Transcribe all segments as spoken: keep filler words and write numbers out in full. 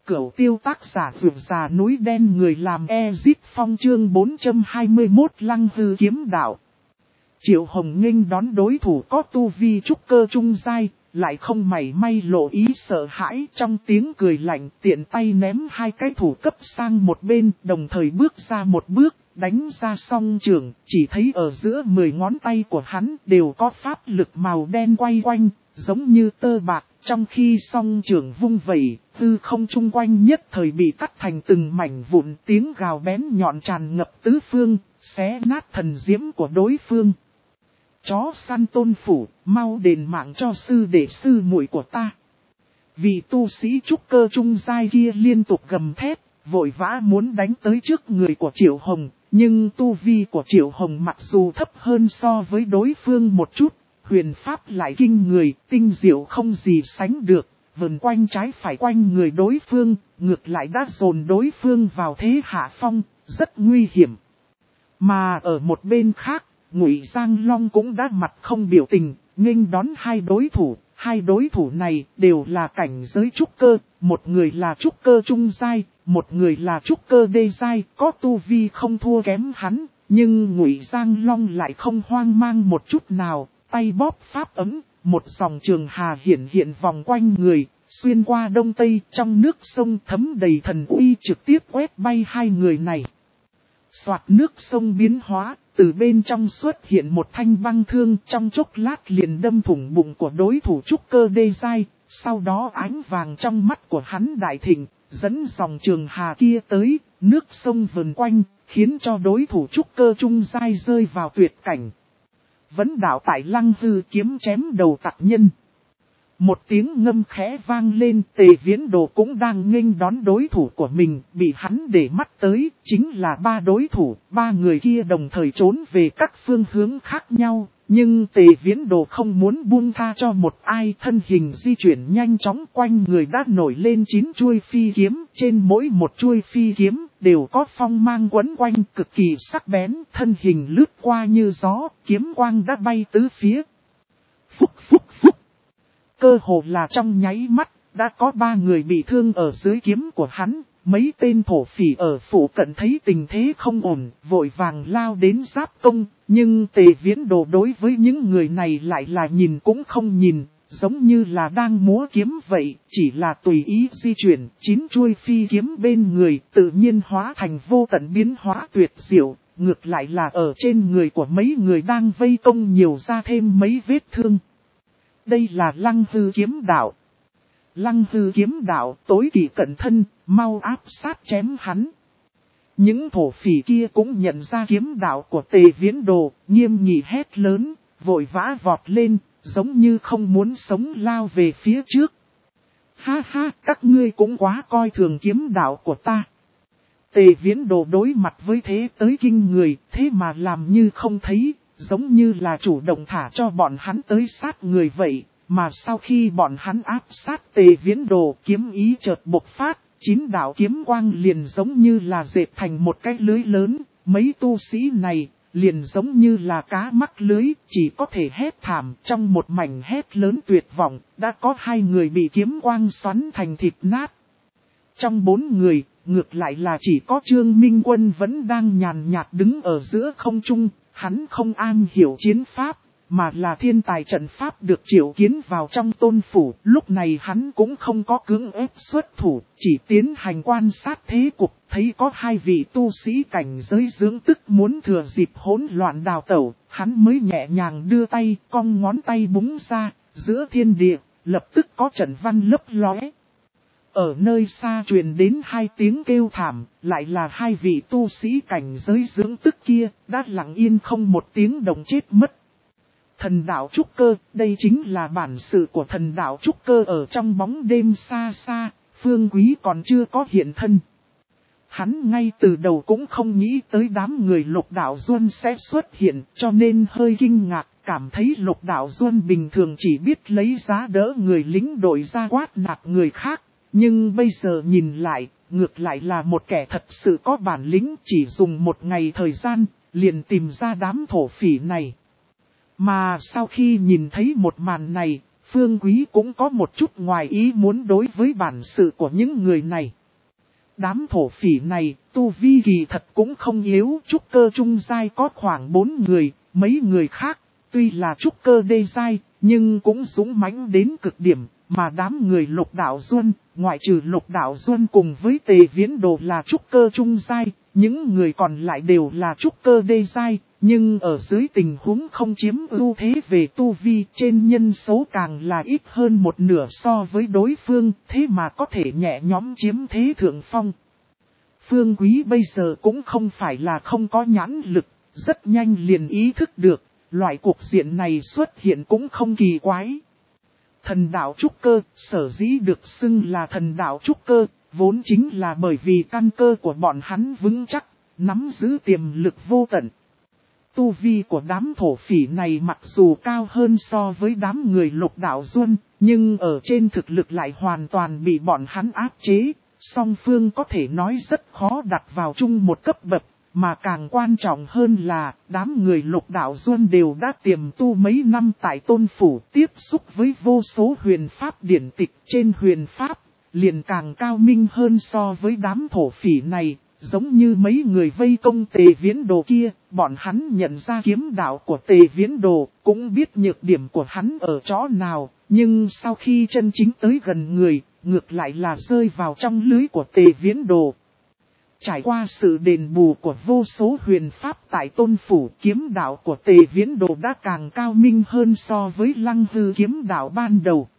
Cửu tiêu tác giả vượt già núi đen người làm Ezit Phong chương bốn trăm hai mươi mốt Lăng Hư kiếm đạo. Triệu Hồng nghênh đón đối thủ có tu vi trúc cơ trung giai, lại không mảy may lộ ý sợ hãi, trong tiếng cười lạnh tiện tay ném hai cái thủ cấp sang một bên, đồng thời bước ra một bước, đánh ra song trường, chỉ thấy ở giữa mười ngón tay của hắn đều có pháp lực màu đen quay quanh, giống như tơ bạc, trong khi song trường vung vẩy, tư không chung quanh nhất thời bị cắt thành từng mảnh vụn, tiếng gào bén nhọn tràn ngập tứ phương, xé nát thần diễm của đối phương. Chó săn Tôn Phủ, mau đền mạng cho sư đệ sư muội của ta. Vị tu sĩ trúc cơ trung giai kia liên tục gầm thét, vội vã muốn đánh tới trước người của Triệu Hồng, nhưng tu vi của Triệu Hồng mặc dù thấp hơn so với đối phương một chút, huyền pháp lại kinh người, tinh diệu không gì sánh được, vần quanh trái phải quanh người đối phương, ngược lại đã dồn đối phương vào thế hạ phong, rất nguy hiểm. Mà ở một bên khác, Ngụy Giang Long cũng đã mặt không biểu tình, nghênh đón hai đối thủ, hai đối thủ này đều là cảnh giới trúc cơ, một người là trúc cơ trung giai, một người là trúc cơ đê giai, có tu vi không thua kém hắn, nhưng Ngụy Giang Long lại không hoang mang một chút nào, tay bóp pháp ấm, một dòng trường hà hiển hiện vòng quanh người, xuyên qua đông tây, trong nước sông thấm đầy thần uy trực tiếp quét bay hai người này. Soạt nước sông biến hóa, từ bên trong xuất hiện một thanh băng thương, trong chốc lát liền đâm thủng bụng của đối thủ trúc cơ đê giai, sau đó ánh vàng trong mắt của hắn đại thịnh, dẫn dòng trường hà kia tới, nước sông vần quanh, khiến cho đối thủ trúc cơ trung giai rơi vào tuyệt cảnh. Vấn đạo tại Lăng Hư kiếm chém đầu tặc nhân. Một tiếng ngâm khẽ vang lên, Tề Viễn Đồ cũng đang nghênh đón đối thủ của mình, bị hắn để mắt tới, chính là ba đối thủ, ba người kia đồng thời trốn về các phương hướng khác nhau, nhưng Tề Viễn Đồ không muốn buông tha cho một ai, thân hình di chuyển nhanh chóng quanh người đã nổi lên chín chuôi phi kiếm, trên mỗi một chuôi phi kiếm đều có phong mang quấn quanh cực kỳ sắc bén, thân hình lướt qua như gió, kiếm quang đã bay tứ phía. Phúc phúc phúc. Cơ hồ là trong nháy mắt, đã có ba người bị thương ở dưới kiếm của hắn, mấy tên thổ phỉ ở phủ cận thấy tình thế không ổn, vội vàng lao đến giáp công, nhưng Tề Viễn Đồ đối với những người này lại là nhìn cũng không nhìn, giống như là đang múa kiếm vậy, chỉ là tùy ý di chuyển, chín chuôi phi kiếm bên người tự nhiên hóa thành vô tận biến hóa tuyệt diệu, ngược lại là ở trên người của mấy người đang vây công nhiều ra thêm mấy vết thương. Đây là Lăng Hư kiếm đạo. Lăng Hư kiếm đạo tối kỵ cận thân, mau áp sát chém hắn. Những thổ phỉ kia cũng nhận ra kiếm đạo của Tề Viễn Đồ, nghiêm nghị hét lớn, vội vã vọt lên, giống như không muốn sống lao về phía trước. Ha ha, các ngươi cũng quá coi thường kiếm đạo của ta. Tề Viễn Đồ đối mặt với thế tới kinh người, thế mà làm như không thấy. Giống như là chủ động thả cho bọn hắn tới sát người vậy, mà sau khi bọn hắn áp sát Tề Viễn Đồ, kiếm ý chợt bộc phát, chín đạo kiếm quang liền giống như là dệt thành một cái lưới lớn, mấy tu sĩ này liền giống như là cá mắc lưới, chỉ có thể hét thảm. Trong một mảnh hét lớn tuyệt vọng, đã có hai người bị kiếm quang xoắn thành thịt nát. Trong bốn người, ngược lại là chỉ có Trương Minh Quân vẫn đang nhàn nhạt đứng ở giữa không trung. Hắn không am hiểu chiến pháp, mà là thiên tài trận pháp được triệu kiến vào trong Tôn Phủ. Lúc này hắn cũng không có cưỡng ép xuất thủ, chỉ tiến hành quan sát thế cục, thấy có hai vị tu sĩ cảnh giới dưỡng tức muốn thừa dịp hỗn loạn đào tẩu. Hắn mới nhẹ nhàng đưa tay, cong ngón tay búng ra, giữa thiên địa, lập tức có trận văn lấp lóe. Ở nơi xa truyền đến hai tiếng kêu thảm, lại là hai vị tu sĩ cảnh giới dưỡng tức kia, đã lặng yên không một tiếng động chết mất. Thần đạo trúc cơ, đây chính là bản sự của thần đạo trúc cơ ở trong bóng đêm xa xa, Phương Quý còn chưa có hiện thân. Hắn ngay từ đầu cũng không nghĩ tới đám người Lục Đạo Duân sẽ xuất hiện, cho nên hơi kinh ngạc, cảm thấy Lục Đạo Duân bình thường chỉ biết lấy giá đỡ người lính đội ra quát nạt người khác. Nhưng bây giờ nhìn lại, ngược lại là một kẻ thật sự có bản lĩnh, chỉ dùng một ngày thời gian, liền tìm ra đám thổ phỉ này. Mà sau khi nhìn thấy một màn này, Phương Quý cũng có một chút ngoài ý muốn đối với bản sự của những người này. Đám thổ phỉ này, tu vi kỳ thật cũng không yếu, trúc cơ trung giai có khoảng bốn người, mấy người khác, tuy là trúc cơ đê giai, nhưng cũng dũng mãnh đến cực điểm, mà đám người Lục Đạo Duân, ngoại trừ Lục Đạo Duân cùng với Tề Viễn Đồ là trúc cơ trung giai, những người còn lại đều là trúc cơ đê giai, nhưng ở dưới tình huống không chiếm ưu thế về tu vi, trên nhân số càng là ít hơn một nửa so với đối phương, thế mà có thể nhẹ nhõm chiếm thế thượng phong. Phương Quý bây giờ cũng không phải là không có nhãn lực, rất nhanh liền ý thức được, loại cuộc diện này xuất hiện cũng không kỳ quái. Thần đạo trúc cơ, sở dĩ được xưng là thần đạo trúc cơ, vốn chính là bởi vì căn cơ của bọn hắn vững chắc, nắm giữ tiềm lực vô tận. Tu vi của đám thổ phỉ này mặc dù cao hơn so với đám người Lục Đạo Duân, nhưng ở trên thực lực lại hoàn toàn bị bọn hắn áp chế, song phương có thể nói rất khó đặt vào chung một cấp bậc, mà càng quan trọng hơn là đám người Lục Đạo Duân đều đã tiềm tu mấy năm tại Tôn Phủ, tiếp xúc với vô số huyền pháp điển tịch trên huyền pháp, liền càng cao minh hơn so với đám thổ phỉ này. Giống như mấy người vây công Tề Viễn Đồ kia, bọn hắn nhận ra kiếm đạo của Tề Viễn Đồ, cũng biết nhược điểm của hắn ở chỗ nào, nhưng sau khi chân chính tới gần người, ngược lại là rơi vào trong lưới của Tề Viễn Đồ. Trải qua sự đền bù của vô số huyền pháp tại Tôn Phủ, kiếm đạo của Tề Viễn Đồ đã càng cao minh hơn so với Lăng Hư kiếm đạo ban đầu.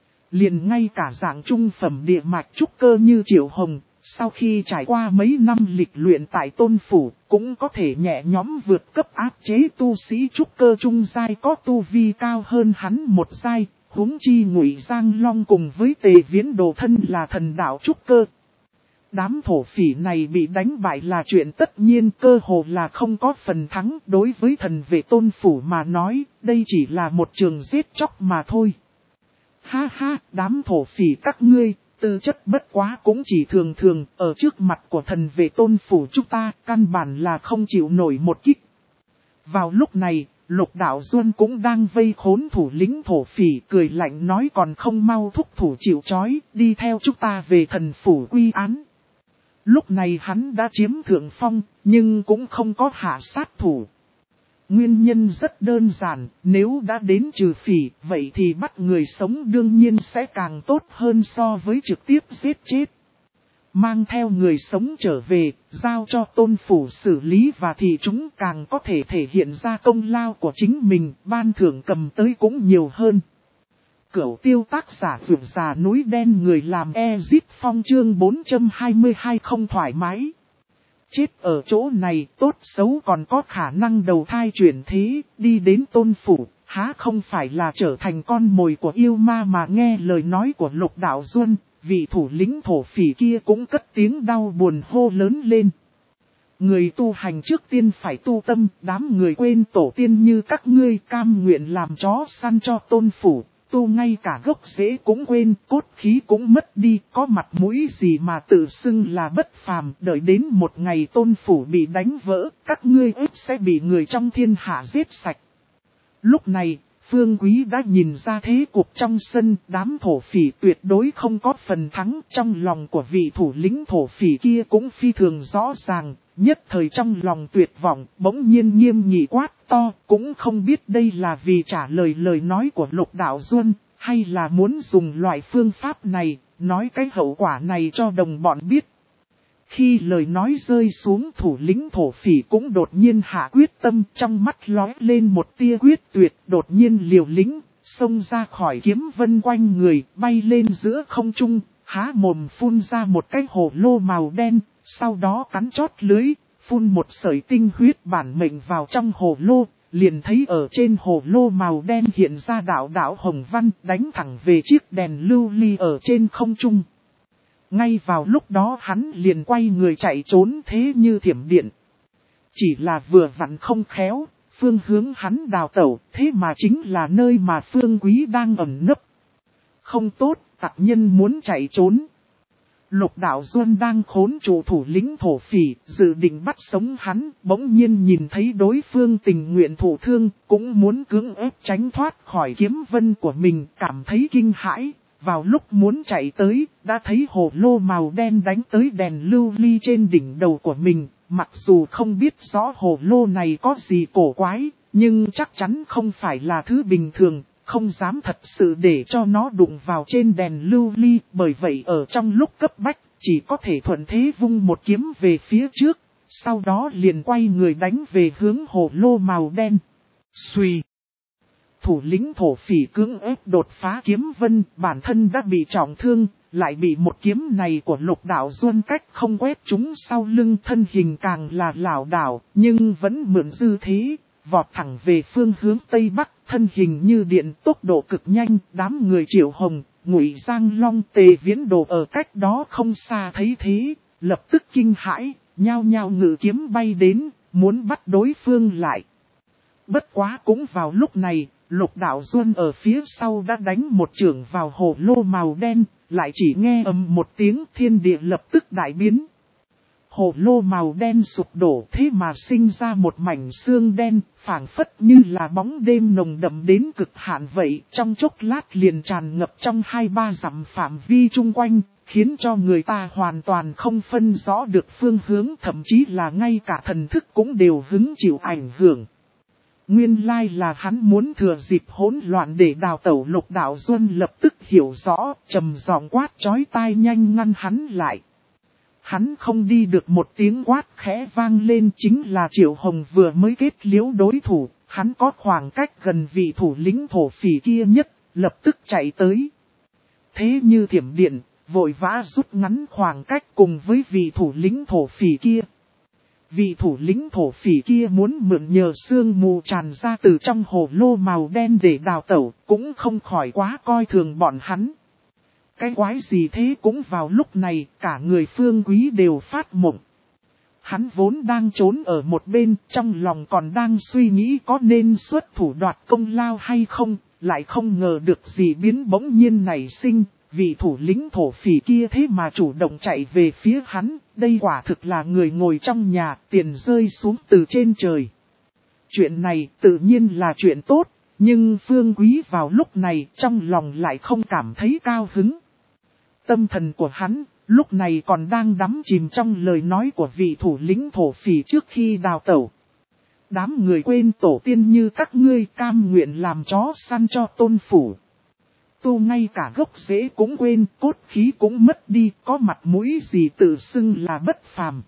Liền ngay cả dạng trung phẩm địa mạch trúc cơ như Triệu Hồng, sau khi trải qua mấy năm lịch luyện tại Tôn Phủ, cũng có thể nhẹ nhõm vượt cấp áp chế tu sĩ trúc cơ trung giai có tu vi cao hơn hắn một giai, huống chi Ngụy Giang Long cùng với Tề Viễn Đồ thân là thần đạo trúc cơ. Đám thổ phỉ này bị đánh bại là chuyện tất nhiên, cơ hồ là không có phần thắng. Đối với thần vệ Tôn Phủ mà nói, đây chỉ là một trường giết chóc mà thôi. Ha ha, đám thổ phỉ các ngươi, tư chất bất quá cũng chỉ thường thường, ở trước mặt của thần vệ Tôn Phủ chúng ta, căn bản là không chịu nổi một kích. Vào lúc này, Lục Đạo Duân cũng đang vây khốn thủ lĩnh thổ phỉ, cười lạnh nói còn không mau thúc thủ chịu trói, đi theo chúng ta về thần phủ quy án. Lúc này hắn đã chiếm thượng phong, nhưng cũng không có hạ sát thủ. Nguyên nhân rất đơn giản, nếu đã đến trừ phỉ, vậy thì bắt người sống đương nhiên sẽ càng tốt hơn so với trực tiếp giết chết. Mang theo người sống trở về, giao cho Tôn Phủ xử lý và thì chúng càng có thể thể hiện ra công lao của chính mình, ban thưởng cầm tới cũng nhiều hơn. Cửu tiêu tác giả vượt già núi đen người làm Ezit Phong chương bốn trăm hai mươi hai không thoải mái. Chết ở chỗ này tốt xấu còn có khả năng đầu thai chuyển thế, đi đến Tôn Phủ, há không phải là trở thành con mồi của yêu ma mà nghe lời nói của Lục Đạo Duân, vị thủ lĩnh thổ phỉ kia cũng cất tiếng đau buồn hô lớn lên. Người tu hành trước tiên phải tu tâm, đám người quên tổ tiên như các ngươi cam nguyện làm chó săn cho Tôn Phủ. Tu ngay cả gốc rễ cũng quên, cốt khí cũng mất đi, có mặt mũi gì mà tự xưng là bất phàm, đợi đến một ngày Tôn Phủ bị đánh vỡ, các ngươi ếp sẽ bị người trong thiên hạ giết sạch. Lúc này, Phương Quý đã nhìn ra thế cuộc trong sân, đám thổ phỉ tuyệt đối không có phần thắng, trong lòng của vị thủ lĩnh thổ phỉ kia cũng phi thường rõ ràng. Nhất thời trong lòng tuyệt vọng, bỗng nhiên nghiêm nghị quát to, cũng không biết đây là vì trả lời lời nói của Lục Đạo Duân, hay là muốn dùng loại phương pháp này, nói cái hậu quả này cho đồng bọn biết. Khi lời nói rơi xuống, thủ lĩnh thổ phỉ cũng đột nhiên hạ quyết tâm, trong mắt lóe lên một tia quyết tuyệt, đột nhiên liều lĩnh, xông ra khỏi kiếm vân quanh người, bay lên giữa không trung, há mồm phun ra một cái hồ lô màu đen. Sau đó cắn chót lưới, phun một sợi tinh huyết bản mệnh vào trong hồ lô, liền thấy ở trên hồ lô màu đen hiện ra đạo đạo hồng văn đánh thẳng về chiếc đèn lưu ly ở trên không trung. Ngay vào lúc đó hắn liền quay người chạy trốn thế như thiểm điện. Chỉ là vừa vặn không khéo, phương hướng hắn đào tẩu, thế mà chính là nơi mà Phương Quý đang ẩn nấp. Không tốt, tặc nhân muốn chạy trốn. Lục Đạo Duân đang khốn trụ thủ lĩnh thổ phỉ, dự định bắt sống hắn, bỗng nhiên nhìn thấy đối phương tình nguyện thụ thương, cũng muốn cưỡng ép tránh thoát khỏi kiếm vân của mình, cảm thấy kinh hãi, vào lúc muốn chạy tới, đã thấy hồ lô màu đen đánh tới đèn lưu ly trên đỉnh đầu của mình. Mặc dù không biết rõ hồ lô này có gì cổ quái, nhưng chắc chắn không phải là thứ bình thường, không dám thật sự để cho nó đụng vào trên đèn lưu ly. Bởi vậy ở trong lúc cấp bách, chỉ có thể thuận thế vung một kiếm về phía trước, sau đó liền quay người đánh về hướng hồ lô màu đen. Xuy! Thủ lĩnh thổ phỉ cưỡng ép đột phá kiếm vân, bản thân đã bị trọng thương, lại bị một kiếm này của Lục Đạo Duân cách không quét trúng sau lưng, thân hình càng là lảo đảo, nhưng vẫn mượn dư thế, vọt thẳng về phương hướng Tây Bắc, thân hình như điện, tốc độ cực nhanh. Đám người Triệu Hồng, Ngụy Giang Long, Tề Viễn Đồ ở cách đó không xa thấy thế, lập tức kinh hãi, nhao nhao ngự kiếm bay đến, muốn bắt đối phương lại. Bất quá cũng vào lúc này, Lục Đạo Duân ở phía sau đã đánh một chưởng vào hồ lô màu đen, lại chỉ nghe ầm một tiếng, thiên địa lập tức đại biến. Hồ lô màu đen sụp đổ, thế mà sinh ra một mảnh xương đen, phảng phất như là bóng đêm nồng đậm đến cực hạn vậy, trong chốc lát liền tràn ngập trong hai ba dặm phạm vi chung quanh, khiến cho người ta hoàn toàn không phân rõ được phương hướng, thậm chí là ngay cả thần thức cũng đều hứng chịu ảnh hưởng. Nguyên lai là hắn muốn thừa dịp hỗn loạn để đào tẩu. Lục Đạo Duân lập tức hiểu rõ, trầm giọng quát chói tai nhanh ngăn hắn lại. Hắn không đi được, một tiếng quát khẽ vang lên, chính là Triệu Hồng vừa mới kết liễu đối thủ, hắn có khoảng cách gần vị thủ lĩnh thổ phỉ kia nhất, lập tức chạy tới. Thế như thiểm điện, vội vã rút ngắn khoảng cách cùng với vị thủ lĩnh thổ phỉ kia. Vị thủ lĩnh thổ phỉ kia muốn mượn nhờ sương mù tràn ra từ trong hồ lô màu đen để đào tẩu, cũng không khỏi quá coi thường bọn hắn. Cái quái gì thế? Cũng vào lúc này, cả người Phương Quý đều phát mộng. Hắn vốn đang trốn ở một bên, trong lòng còn đang suy nghĩ có nên xuất thủ đoạt công lao hay không, lại không ngờ được gì biến bỗng nhiên nảy sinh. Vị thủ lĩnh thổ phỉ kia thế mà chủ động chạy về phía hắn, đây quả thực là người ngồi trong nhà, tiền rơi xuống từ trên trời. Chuyện này tự nhiên là chuyện tốt, nhưng Phương Quý vào lúc này trong lòng lại không cảm thấy cao hứng. Tâm thần của hắn lúc này còn đang đắm chìm trong lời nói của vị thủ lĩnh thổ phỉ trước khi đào tẩu. Đám người quên tổ tiên như các ngươi, cam nguyện làm chó săn cho tôn phủ. Tu ngay cả gốc rễ cũng quên, cốt khí cũng mất đi, có mặt mũi gì tự xưng là bất phàm.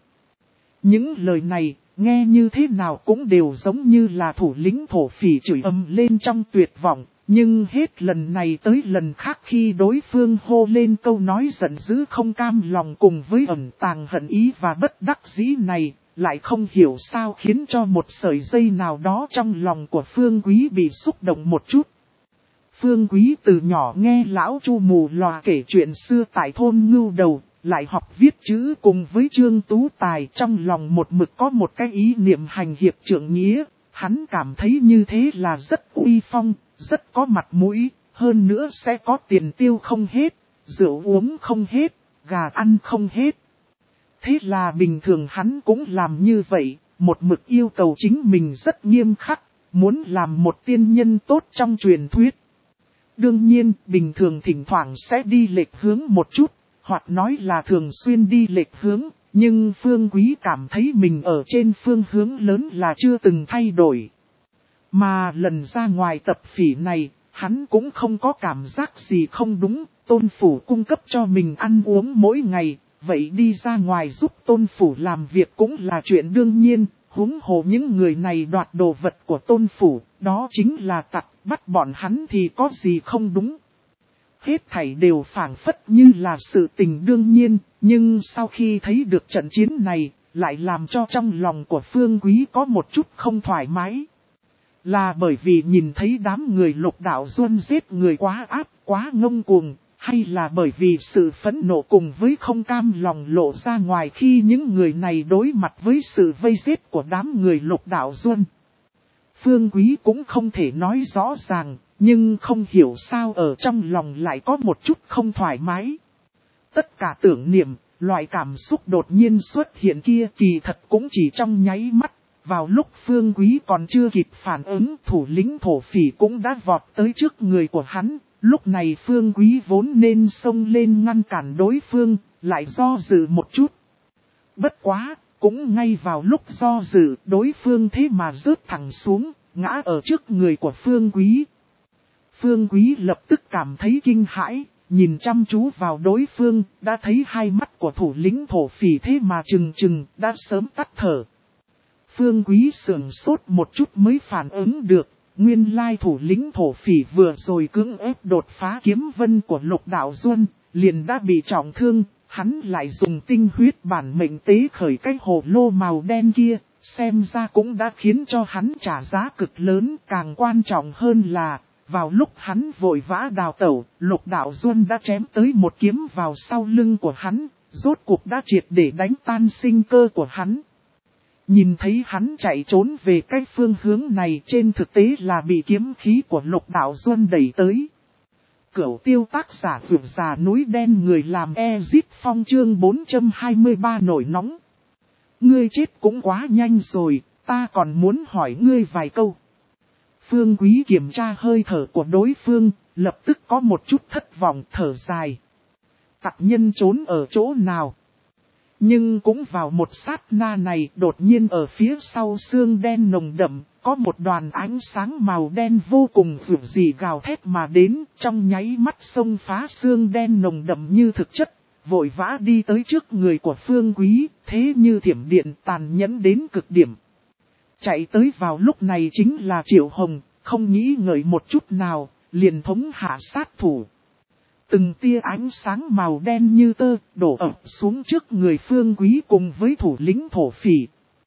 Những lời này, nghe như thế nào cũng đều giống như là thủ lĩnh thổ phỉ chửi ầm lên trong tuyệt vọng. Nhưng hết lần này tới lần khác, khi đối phương hô lên câu nói giận dữ không cam lòng cùng với ẩn tàng hận ý và bất đắc dĩ này, lại không hiểu sao khiến cho một sợi dây nào đó trong lòng của Phương Quý bị xúc động một chút. Phương Quý từ nhỏ nghe lão Chu mù lòa kể chuyện xưa tại thôn Ngưu Đầu, lại học viết chữ cùng với Trương Tú Tài, trong lòng một mực có một cái ý niệm hành hiệp trượng nghĩa, hắn cảm thấy như thế là rất uy phong, rất có mặt mũi, hơn nữa sẽ có tiền tiêu không hết, rượu uống không hết, gà ăn không hết. Thế là bình thường hắn cũng làm như vậy, một mực yêu cầu chính mình rất nghiêm khắc, muốn làm một tiên nhân tốt trong truyền thuyết. Đương nhiên, bình thường thỉnh thoảng sẽ đi lệch hướng một chút, hoặc nói là thường xuyên đi lệch hướng, nhưng Phương Quý cảm thấy mình ở trên phương hướng lớn là chưa từng thay đổi. Mà lần ra ngoài tập phỉ này, hắn cũng không có cảm giác gì không đúng, tôn phủ cung cấp cho mình ăn uống mỗi ngày, vậy đi ra ngoài giúp tôn phủ làm việc cũng là chuyện đương nhiên, huống hồ những người này đoạt đồ vật của tôn phủ, đó chính là tặc, bắt bọn hắn thì có gì không đúng. Hết thảy đều phảng phất như là sự tình đương nhiên, nhưng sau khi thấy được trận chiến này, lại làm cho trong lòng của Phương Quý có một chút không thoải mái. Là bởi vì nhìn thấy đám người Lục Đạo Duân giết người quá áp, quá ngông cuồng, hay là bởi vì sự phẫn nộ cùng với không cam lòng lộ ra ngoài khi những người này đối mặt với sự vây giết của đám người Lục Đạo Duân. Phương Quý cũng không thể nói rõ ràng, nhưng không hiểu sao ở trong lòng lại có một chút không thoải mái. Tất cả tưởng niệm, loại cảm xúc đột nhiên xuất hiện kia kỳ thật cũng chỉ trong nháy mắt. Vào lúc Phương Quý còn chưa kịp phản ứng, thủ lĩnh thổ phỉ cũng đã vọt tới trước người của hắn, Lúc này Phương Quý vốn nên xông lên ngăn cản đối phương, lại do dự một chút. Bất quá, cũng ngay vào lúc do dự, đối phương thế mà rớt thẳng xuống, ngã ở trước người của Phương Quý. Phương Quý lập tức cảm thấy kinh hãi, nhìn chăm chú vào đối phương, đã thấy hai mắt của thủ lĩnh thổ phỉ thế mà trừng trừng, đã sớm tắt thở. Phương Quý sửng sốt một chút mới phản ứng được, nguyên lai thủ lĩnh thổ phỉ vừa rồi cưỡng ép đột phá kiếm vân của Lục Đạo Duân, liền đã bị trọng thương, hắn lại dùng tinh huyết bản mệnh tế khởi cái hồ lô màu đen kia, xem ra cũng đã khiến cho hắn trả giá cực lớn, càng quan trọng hơn là, vào lúc hắn vội vã đào tẩu, Lục Đạo Duân đã chém tới một kiếm vào sau lưng của hắn, rốt cuộc đã triệt để đánh tan sinh cơ của hắn. Nhìn thấy hắn chạy trốn về cái phương hướng này, trên thực tế là bị kiếm khí của Lục Đạo Duân đẩy tới. Cửu tiêu tác giả vượt già núi đen người làm Ezit Phong chương bốn trăm hai mươi ba nổi nóng. Ngươi chết cũng quá nhanh rồi, ta còn muốn hỏi ngươi vài câu. Phương Quý kiểm tra hơi thở của đối phương, lập tức có một chút thất vọng thở dài. Tặc nhân trốn ở chỗ nào? Nhưng cũng vào một sát na này, đột nhiên ở phía sau xương đen nồng đậm, có một đoàn ánh sáng màu đen vô cùng dữ dị gào thét mà đến, trong nháy mắt xông phá xương đen nồng đậm như thực chất, vội vã đi tới trước người của Phương Quý, thế như thiểm điện tàn nhẫn đến cực điểm. Chạy tới vào lúc này chính là Triệu Hồng, không nghĩ ngợi một chút nào, liền thống hạ sát thủ. Từng tia ánh sáng màu đen như tơ, đổ ập xuống trước người Phương Quý cùng với thủ lĩnh thổ phỉ.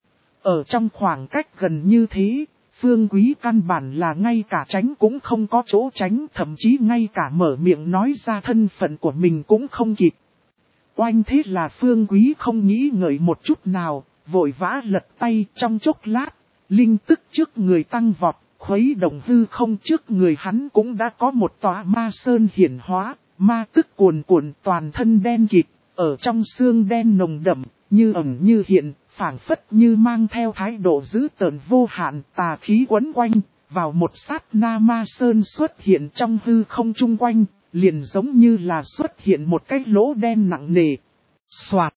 Ở trong khoảng cách gần như thế, Phương Quý căn bản là ngay cả tránh cũng không có chỗ tránh, thậm chí ngay cả mở miệng nói ra thân phận của mình cũng không kịp. Oanh thế là Phương Quý không nghĩ ngợi một chút nào, vội vã lật tay trong chốc lát, linh tức trước người tăng vọt, khuấy động hư không trước người hắn cũng đã có một tòa ma sơn hiển hóa. Ma tức cuồn cuộn toàn thân đen kịt, ở trong xương đen nồng đậm, như ẩn như hiện, phảng phất như mang theo thái độ dữ tợn vô hạn, tà khí quấn quanh, vào một sát na ma sơn xuất hiện trong hư không chung quanh, liền giống như là xuất hiện một cái lỗ đen nặng nề. Soạt!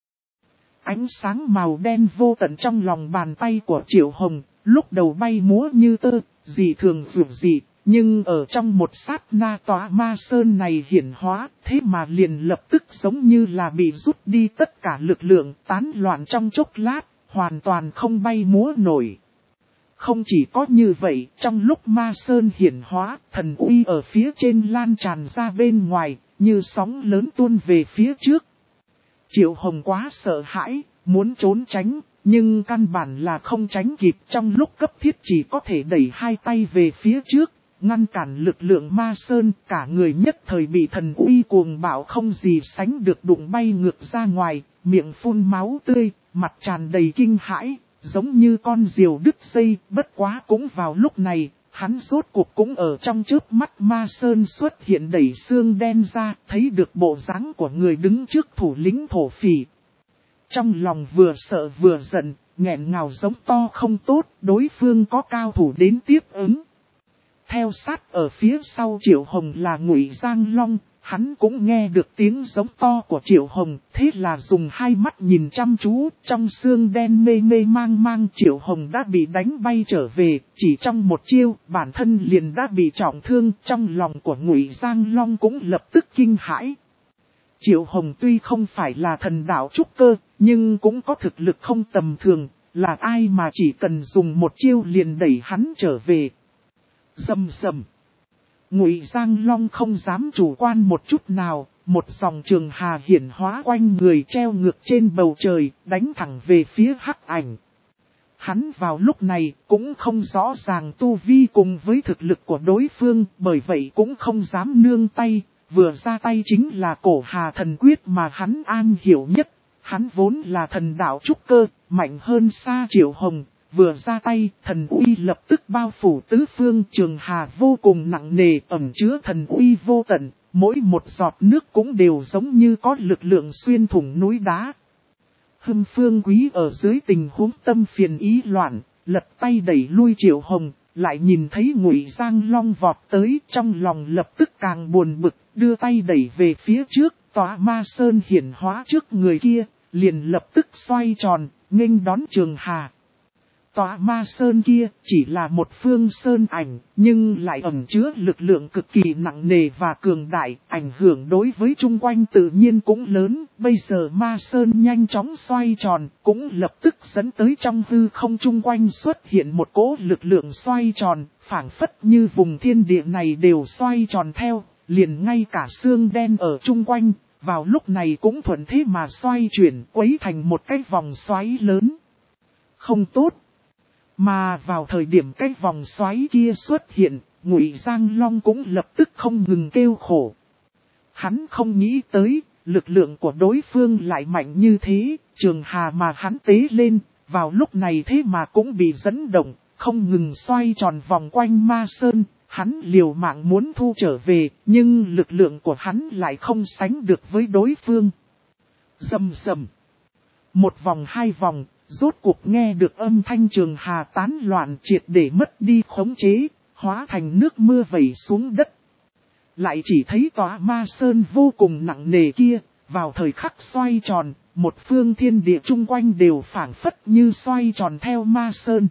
Ánh sáng màu đen vô tận trong lòng bàn tay của Triệu Hồng, lúc đầu bay múa như tơ, dị thường dường dị. Nhưng ở trong một sát na tòa ma sơn này hiển hóa, thế mà liền lập tức giống như là bị rút đi tất cả lực lượng, tán loạn trong chốc lát, hoàn toàn không bay múa nổi. Không chỉ có như vậy, trong lúc ma sơn hiển hóa, thần uy ở phía trên lan tràn ra bên ngoài, như sóng lớn tuôn về phía trước. Triệu Hồng quá sợ hãi, muốn trốn tránh, nhưng căn bản là không tránh kịp, trong lúc cấp thiết chỉ có thể đẩy hai tay về phía trước. Ngăn cản lực lượng ma sơn, cả người nhất thời bị thần uy cuồng bạo không gì sánh được đụng bay ngược ra ngoài, miệng phun máu tươi, mặt tràn đầy kinh hãi, giống như con diều đứt dây. Bất quá cũng vào lúc này, hắn rốt cuộc cũng ở trong chớp mắt ma sơn xuất hiện đẩy xương đen ra, thấy được bộ dáng của người đứng trước thủ lĩnh thổ phỉ. Trong lòng vừa sợ vừa giận, nghẹn ngào giống to không tốt, đối phương có cao thủ đến tiếp ứng. Theo sát ở phía sau Triệu Hồng là Ngụy Giang Long, hắn cũng nghe được tiếng giống to của Triệu Hồng, thế là dùng hai mắt nhìn chăm chú, trong xương đen mê mê mang mang Triệu Hồng đã bị đánh bay trở về, chỉ trong một chiêu, bản thân liền đã bị trọng thương, trong lòng của Ngụy Giang Long cũng lập tức kinh hãi. Triệu Hồng tuy không phải là thần đạo trúc cơ, nhưng cũng có thực lực không tầm thường, là ai mà chỉ cần dùng một chiêu liền đẩy hắn trở về. Rầm rầm. Ngụy Giang Long không dám chủ quan một chút nào, một dòng trường hà hiển hóa quanh người treo ngược trên bầu trời, đánh thẳng về phía hắc ảnh. Hắn vào lúc này cũng không rõ ràng tu vi cùng với thực lực của đối phương, bởi vậy cũng không dám nương tay, vừa ra tay chính là cổ hà thần quyết mà hắn an hiểu nhất. Hắn vốn là thần đạo trúc cơ, mạnh hơn xa Triệu Hồng. Vừa ra tay, thần uy lập tức bao phủ tứ phương, trường hà vô cùng nặng nề, ẩn chứa thần uy vô tận, mỗi một giọt nước cũng đều giống như có lực lượng xuyên thủng núi đá. Hưng Phương Quý ở dưới tình huống tâm phiền ý loạn, lật tay đẩy lui Triệu Hồng, lại nhìn thấy Ngụy Giang Long vọt tới, trong lòng lập tức càng buồn bực, đưa tay đẩy về phía trước, tòa ma sơn hiển hóa trước người kia, liền lập tức xoay tròn, nghênh đón Trường Hà. Tòa ma sơn kia chỉ là một phương sơn ảnh, nhưng lại ẩn chứa lực lượng cực kỳ nặng nề và cường đại, ảnh hưởng đối với chung quanh tự nhiên cũng lớn. Bây giờ ma sơn nhanh chóng xoay tròn, cũng lập tức dẫn tới trong hư không chung quanh xuất hiện một cỗ lực lượng xoay tròn, phảng phất như vùng thiên địa này đều xoay tròn theo, liền ngay cả xương đen ở chung quanh, vào lúc này cũng thuận thế mà xoay chuyển, quấy thành một cái vòng xoáy lớn. Không tốt. Mà vào thời điểm cái vòng xoáy kia xuất hiện, Ngụy Giang Long cũng lập tức không ngừng kêu khổ. Hắn không nghĩ tới, lực lượng của đối phương lại mạnh như thế, Trường Hà mà hắn tế lên, vào lúc này thế mà cũng bị dẫn động, không ngừng xoay tròn vòng quanh ma sơn. Hắn liều mạng muốn thu trở về, nhưng lực lượng của hắn lại không sánh được với đối phương. Rầm rầm. Một vòng hai vòng. Rốt cuộc nghe được âm thanh Trường Hà tán loạn triệt để mất đi khống chế, hóa thành nước mưa vẩy xuống đất. Lại chỉ thấy tòa ma sơn vô cùng nặng nề kia, vào thời khắc xoay tròn, một phương thiên địa chung quanh đều phảng phất như xoay tròn theo ma sơn.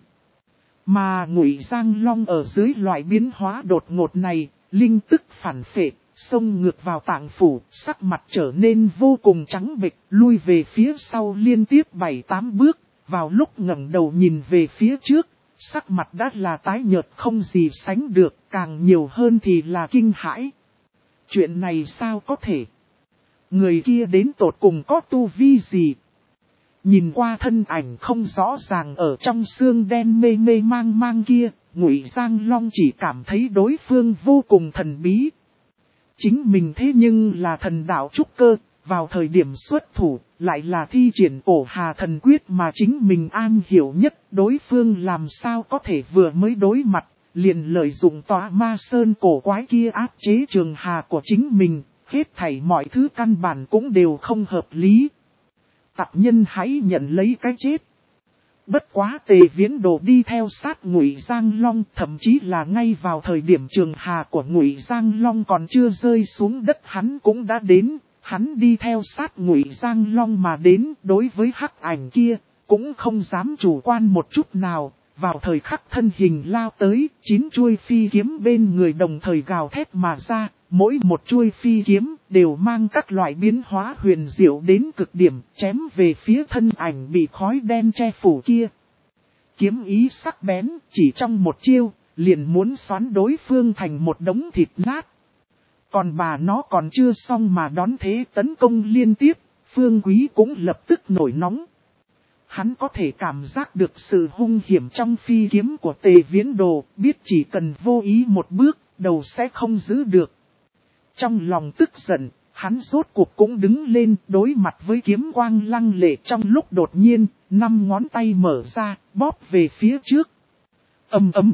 Mà Ngụy Giang Long ở dưới loại biến hóa đột ngột này, linh tức phản phệ, xông ngược vào tạng phủ, sắc mặt trở nên vô cùng trắng bệch, lui về phía sau liên tiếp bảy tám bước. Vào lúc ngẩng đầu nhìn về phía trước, sắc mặt đã là tái nhợt không gì sánh được, càng nhiều hơn thì là kinh hãi. Chuyện này sao có thể? Người kia đến tột cùng có tu vi gì? Nhìn qua thân ảnh không rõ ràng ở trong xương đen mê mê mang mang kia, Ngụy Giang Long chỉ cảm thấy đối phương vô cùng thần bí. Chính mình thế nhưng là thần đạo trúc cơ. Vào thời điểm xuất thủ, lại là thi triển cổ hà thần quyết mà chính mình an hiểu nhất, đối phương làm sao có thể vừa mới đối mặt, liền lợi dụng tòa ma sơn cổ quái kia áp chế Trường Hà của chính mình, hết thảy mọi thứ căn bản cũng đều không hợp lý. Tặc nhân hãy nhận lấy cái chết. Bất quá Tề Viễn Đồ đi theo sát Ngụy Giang Long, thậm chí là ngay vào thời điểm Trường Hà của Ngụy Giang Long còn chưa rơi xuống đất hắn cũng đã đến. Hắn đi theo sát Ngụy Giang Long mà đến, đối với hắc ảnh kia, cũng không dám chủ quan một chút nào, vào thời khắc thân hình lao tới, chín chuôi phi kiếm bên người đồng thời gào thét mà ra, mỗi một chuôi phi kiếm đều mang các loại biến hóa huyền diệu đến cực điểm, chém về phía thân ảnh bị khói đen che phủ kia. Kiếm ý sắc bén, chỉ trong một chiêu, liền muốn xoắn đối phương thành một đống thịt nát. Còn bà nó còn chưa xong mà đón thế tấn công liên tiếp, Phương Quý cũng lập tức nổi nóng. Hắn có thể cảm giác được sự hung hiểm trong phi kiếm của Tề Viễn Đồ, biết chỉ cần vô ý một bước, đầu sẽ không giữ được. Trong lòng tức giận, hắn rốt cuộc cũng đứng lên đối mặt với kiếm quang lăng lệ trong lúc đột nhiên, năm ngón tay mở ra, bóp về phía trước. Ầm ầm.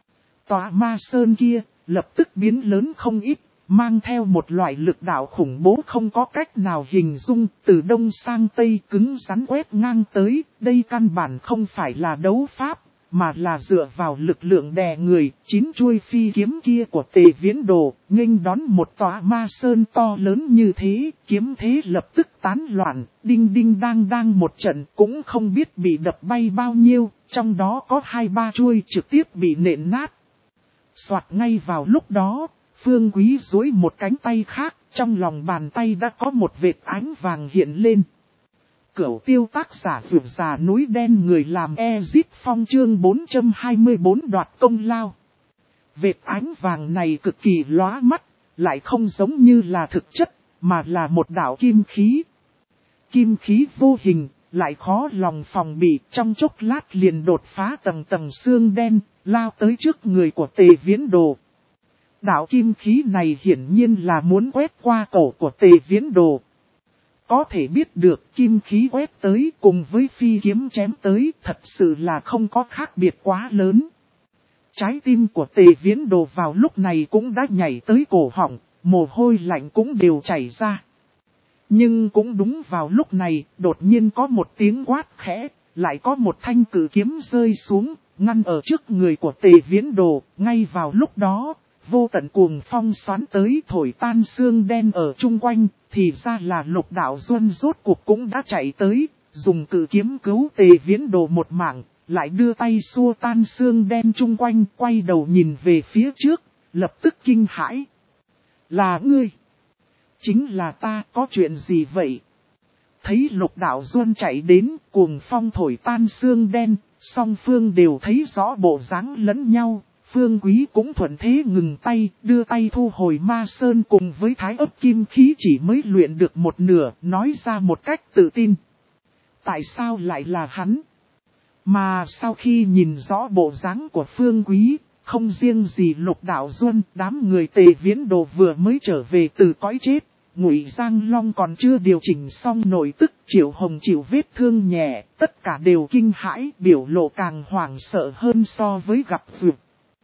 Tòa ma sơn kia, lập tức biến lớn không ít. Mang theo một loại lực đạo khủng bố không có cách nào hình dung, từ đông sang tây cứng rắn quét ngang tới, đây căn bản không phải là đấu pháp, mà là dựa vào lực lượng đè người, chín chuôi phi kiếm kia của Tề Viễn Đồ, nghênh đón một tòa ma sơn to lớn như thế, kiếm thế lập tức tán loạn, đinh đinh đang đang một trận cũng không biết bị đập bay bao nhiêu, trong đó có hai ba chuôi trực tiếp bị nện nát. Soạt ngay vào lúc đó. Phương Quý duỗi một cánh tay khác, trong lòng bàn tay đã có một vệt ánh vàng hiện lên. Cửu tiêu tác giả vượt già núi đen người làm Ezit Phong chương bốn trăm hai mươi bốn đoạt công lao. Vệt ánh vàng này cực kỳ lóa mắt, lại không giống như là thực chất, mà là một đạo kim khí. Kim khí vô hình, lại khó lòng phòng bị, trong chốc lát liền đột phá tầng tầng xương đen, lao tới trước người của Tề Viễn Đồ. Đạo kim khí này hiển nhiên là muốn quét qua cổ của Tề Viễn Đồ. Có thể biết được kim khí quét tới cùng với phi kiếm chém tới thật sự là không có khác biệt quá lớn. Trái tim của Tề Viễn Đồ vào lúc này cũng đã nhảy tới cổ họng, mồ hôi lạnh cũng đều chảy ra. Nhưng cũng đúng vào lúc này, đột nhiên có một tiếng quát khẽ, lại có một thanh cử kiếm rơi xuống, ngăn ở trước người của Tề Viễn Đồ. Ngay vào lúc đó, vô tận cuồng phong xoắn tới thổi tan xương đen ở chung quanh, thì ra là Lục Đạo Duân rốt cuộc cũng đã chạy tới, dùng cự kiếm cứu Tề Viễn Đồ một mạng, lại đưa tay xua tan xương đen chung quanh, quay đầu nhìn về phía trước, lập tức kinh hãi. Là ngươi? Chính là ta, có chuyện gì vậy? Thấy Lục Đạo Duân chạy đến, cuồng phong thổi tan xương đen, song phương đều thấy rõ bộ dáng lẫn nhau. Phương Quý cũng thuận thế ngừng tay, đưa tay thu hồi ma sơn cùng với thái ấp kim khí chỉ mới luyện được một nửa, nói ra một cách tự tin. Tại sao lại là hắn? Mà sau khi nhìn rõ bộ dáng của Phương Quý, không riêng gì Lục Đạo Duân, đám người Tề Viễn Đồ vừa mới trở về từ cõi chết. Ngụy Giang Long còn chưa điều chỉnh xong nội tức, Triệu Hồng chịu vết thương nhẹ, tất cả đều kinh hãi, biểu lộ càng hoảng sợ hơn so với gặp duyệt.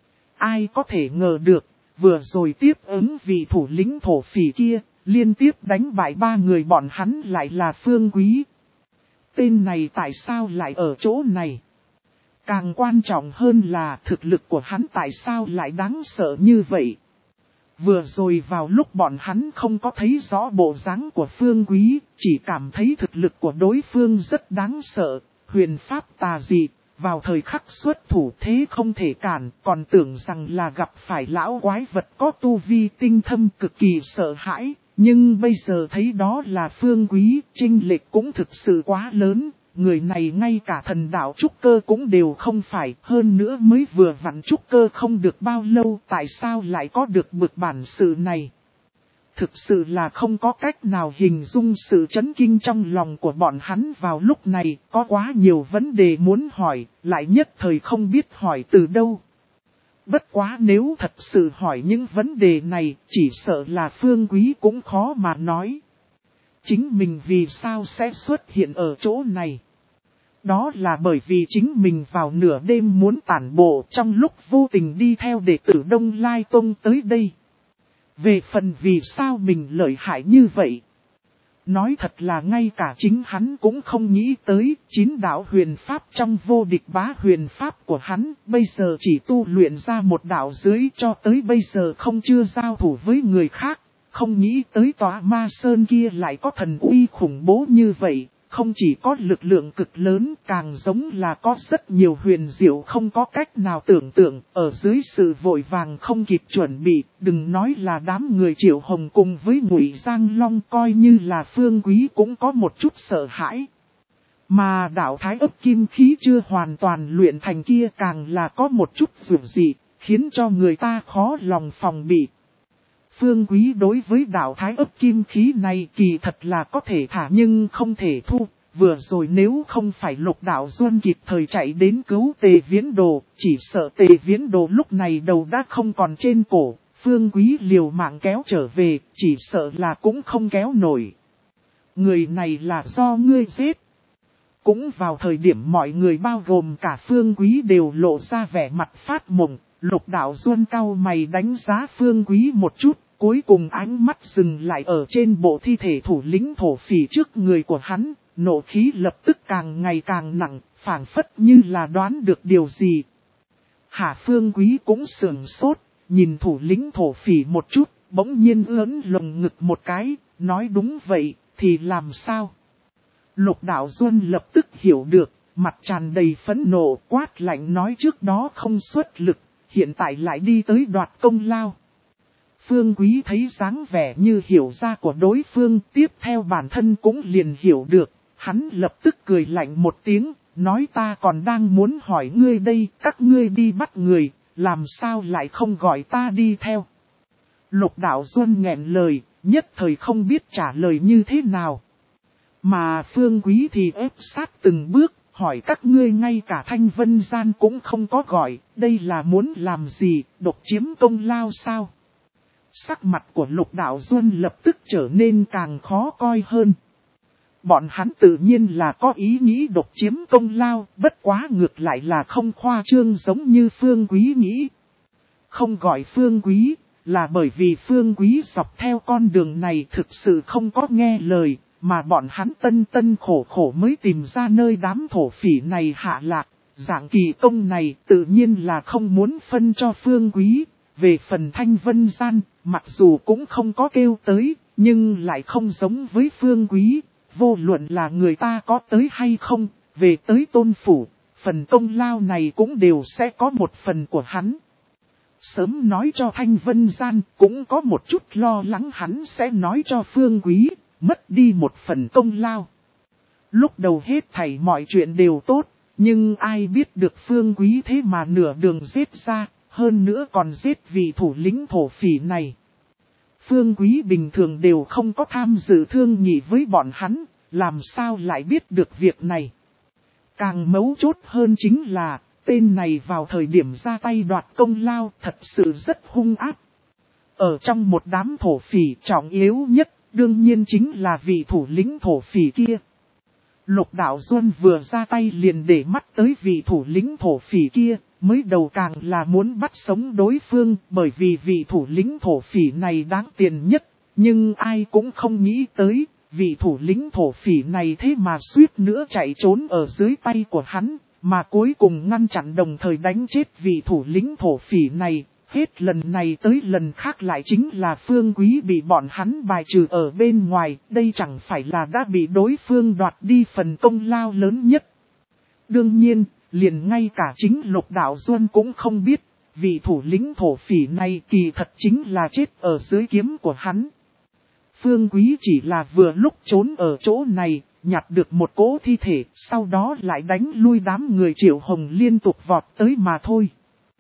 Ai có thể ngờ được, vừa rồi tiếp ứng vị thủ lĩnh thổ phỉ kia, liên tiếp đánh bại ba người bọn hắn lại là Phương Quý. Tên này tại sao lại ở chỗ này? Càng quan trọng hơn là thực lực của hắn tại sao lại đáng sợ như vậy? Vừa rồi vào lúc bọn hắn không có thấy rõ bộ dáng của Phương Quý, chỉ cảm thấy thực lực của đối phương rất đáng sợ, huyền pháp tà dị, vào thời khắc xuất thủ thế không thể cản, còn tưởng rằng là gặp phải lão quái vật có tu vi tinh thâm cực kỳ sợ hãi, nhưng bây giờ thấy đó là Phương Quý, chênh lệch cũng thực sự quá lớn. Người này ngay cả thần đạo trúc cơ cũng đều không phải, hơn nữa mới vừa vặn trúc cơ không được bao lâu, tại sao lại có được bực bản sự này? Thực sự là không có cách nào hình dung sự chấn kinh trong lòng của bọn hắn vào lúc này, có quá nhiều vấn đề muốn hỏi, lại nhất thời không biết hỏi từ đâu. Bất quá nếu thật sự hỏi những vấn đề này, chỉ sợ là Phương Quý cũng khó mà nói. Chính mình vì sao sẽ xuất hiện ở chỗ này? Đó là bởi vì chính mình vào nửa đêm muốn tản bộ trong lúc vô tình đi theo đệ tử Đông Lai Tông tới đây. Về phần vì sao mình lợi hại như vậy? Nói thật là ngay cả chính hắn cũng không nghĩ tới, chín đạo huyền pháp trong vô địch bá huyền pháp của hắn, bây giờ chỉ tu luyện ra một đạo dưới cho tới bây giờ không chưa giao thủ với người khác, không nghĩ tới tòa ma sơn kia lại có thần uy khủng bố như vậy. Không chỉ có lực lượng cực lớn, càng giống là có rất nhiều huyền diệu không có cách nào tưởng tượng, ở dưới sự vội vàng không kịp chuẩn bị, đừng nói là đám người Triệu Hồng cùng với Ngụy Giang Long, coi như là Phương Quý cũng có một chút sợ hãi. Mà đạo thái ấp kim khí chưa hoàn toàn luyện thành kia càng là có một chút dường dị, khiến cho người ta khó lòng phòng bị. Phương Quý đối với đạo thái ấp kim khí này kỳ thật là có thể thả nhưng không thể thu. Vừa rồi nếu không phải Lục Đạo Duân kịp thời chạy đến cứu Tề Viễn Đồ, chỉ sợ Tề Viễn Đồ lúc này đầu đã không còn trên cổ. Phương Quý liều mạng kéo trở về, chỉ sợ là cũng không kéo nổi. Người này là do ngươi giết. Cũng vào thời điểm mọi người bao gồm cả Phương Quý đều lộ ra vẻ mặt phát mộng, Lục Đạo Duân cau mày đánh giá Phương Quý một chút. Cuối cùng ánh mắt dừng lại ở trên bộ thi thể thủ lĩnh thổ phỉ trước người của hắn, nộ khí lập tức càng ngày càng nặng, phảng phất như là đoán được điều gì. Hạ Phương Quý cũng sườn sốt, nhìn thủ lĩnh thổ phỉ một chút, bỗng nhiên ướn lồng ngực một cái, nói đúng vậy, thì làm sao? Lục Đạo Duân lập tức hiểu được, mặt tràn đầy phẫn nộ, quát lạnh nói trước đó không xuất lực, hiện tại lại đi tới đoạt công lao. Phương Quý thấy dáng vẻ như hiểu ra của đối phương, tiếp theo bản thân cũng liền hiểu được, hắn lập tức cười lạnh một tiếng, nói ta còn đang muốn hỏi ngươi đây, các ngươi đi bắt người, làm sao lại không gọi ta đi theo. Lục Đạo Duân nghẹn lời, nhất thời không biết trả lời như thế nào. Mà Phương Quý thì ép sát từng bước, hỏi các ngươi ngay cả Thanh Vân Gian cũng không có gọi, đây là muốn làm gì, độc chiếm công lao sao? Sắc mặt của Lục Đạo Duân lập tức trở nên càng khó coi hơn. Bọn hắn tự nhiên là có ý nghĩ độc chiếm công lao, bất quá ngược lại là không khoa trương giống như Phương Quý nghĩ. Không gọi Phương Quý, là bởi vì Phương Quý dọc theo con đường này thực sự không có nghe lời, mà bọn hắn tân tân khổ khổ mới tìm ra nơi đám thổ phỉ này hạ lạc. dạng kỳ công này tự nhiên là không muốn phân cho Phương Quý. Về phần Thanh Vân Gian, mặc dù cũng không có kêu tới, nhưng lại không giống với Phương Quý. Vô luận là người ta có tới hay không, về tới Tôn Phủ, phần công lao này cũng đều sẽ có một phần của hắn. Sớm nói cho Thanh Vân Gian, cũng có một chút lo lắng hắn sẽ nói cho Phương Quý, mất đi một phần công lao. Lúc đầu hết thảy mọi chuyện đều tốt, nhưng ai biết được Phương Quý thế mà nửa đường giết ra, hơn nữa còn giết vị thủ lĩnh thổ phỉ này. Phương Quý bình thường đều không có tham dự thương nghị với bọn hắn, làm sao lại biết được việc này. Càng mấu chốt hơn chính là, tên này vào thời điểm ra tay đoạt công lao thật sự rất hung ác. Ở trong một đám thổ phỉ trọng yếu nhất, đương nhiên chính là vị thủ lĩnh thổ phỉ kia. Lục Đạo Duân vừa ra tay liền để mắt tới vị thủ lĩnh thổ phỉ kia, mới đầu càng là muốn bắt sống đối phương bởi vì vị thủ lĩnh thổ phỉ này đáng tiền nhất, nhưng ai cũng không nghĩ tới, vị thủ lĩnh thổ phỉ này thế mà suýt nữa chạy trốn ở dưới tay của hắn, mà cuối cùng ngăn chặn đồng thời đánh chết vị thủ lĩnh thổ phỉ này. Hết lần này tới lần khác lại chính là Phương Quý bị bọn hắn bài trừ ở bên ngoài, đây chẳng phải là đã bị đối phương đoạt đi phần công lao lớn nhất. Đương nhiên, liền ngay cả chính Lục Đạo Duân cũng không biết, vị thủ lĩnh thổ phỉ này kỳ thật chính là chết ở dưới kiếm của hắn. Phương Quý chỉ là vừa lúc trốn ở chỗ này, nhặt được một cỗ thi thể, sau đó lại đánh lui đám người Triệu Hồng liên tục vọt tới mà thôi.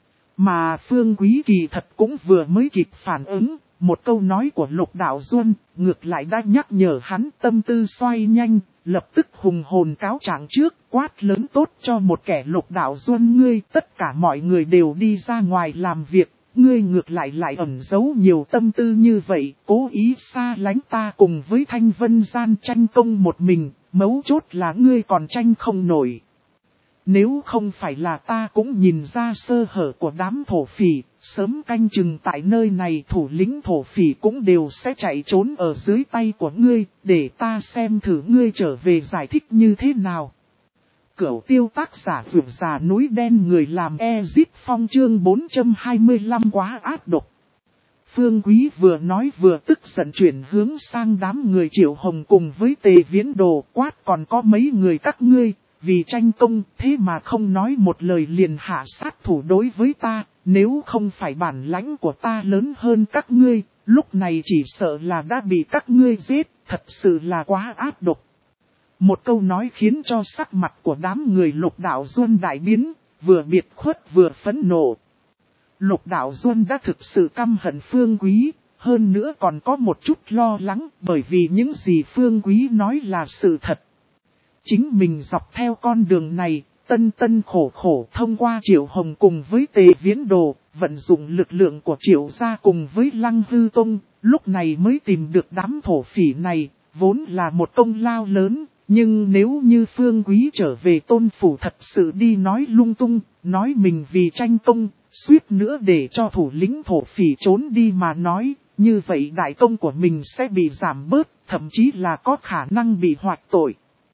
Mà Phương Quý kỳ thật cũng vừa mới kịp phản ứng, một câu nói của Lục Đạo Duân, ngược lại đã nhắc nhở hắn tâm tư xoay nhanh, lập tức hùng hồn cáo trạng trước, quát lớn tốt cho một kẻ Lục Đạo Duân ngươi, tất cả mọi người đều đi ra ngoài làm việc, ngươi ngược lại lại ẩn giấu nhiều tâm tư như vậy, cố ý xa lánh ta cùng với Thanh Vân Gian tranh công một mình, mấu chốt là ngươi còn tranh không nổi. Nếu không phải là ta cũng nhìn ra sơ hở của đám thổ phỉ, sớm canh chừng tại nơi này thủ lĩnh thổ phỉ cũng đều sẽ chạy trốn ở dưới tay của ngươi, để ta xem thử ngươi trở về giải thích như thế nào. Cửu tiêu tác giả vượt già núi đen người làm Ezit Phong chương bốn trăm hai mươi lăm quá ác độc. Phương Quý vừa nói vừa tức giận chuyển hướng sang đám người Triệu Hồng cùng với Tề Viễn Đồ, quát còn có mấy người các ngươi. Vì tranh công thế mà không nói một lời liền hạ sát thủ đối với ta, nếu không phải bản lãnh của ta lớn hơn các ngươi, lúc này chỉ sợ là đã bị các ngươi giết, thật sự là quá ác độc. Một câu nói khiến cho sắc mặt của đám người Lục Đạo Duân đại biến, vừa biệt khuất vừa phẫn nộ. Lục Đạo Duân đã thực sự căm hận Phương Quý, hơn nữa còn có một chút lo lắng bởi vì những gì Phương Quý nói là sự thật. Chính mình dọc theo con đường này, tân tân khổ khổ thông qua Triệu Hồng cùng với Tề Viễn Đồ, vận dụng lực lượng của Triệu gia cùng với Lăng Hư Tông, lúc này mới tìm được đám thổ phỉ này, vốn là một công lao lớn, nhưng nếu như Phương Quý trở về Tôn Phủ thật sự đi nói lung tung, nói mình vì tranh công, suýt nữa để cho thủ lĩnh thổ phỉ trốn đi mà nói, như vậy đại công của mình sẽ bị giảm bớt, thậm chí là có khả năng bị hoạch tội.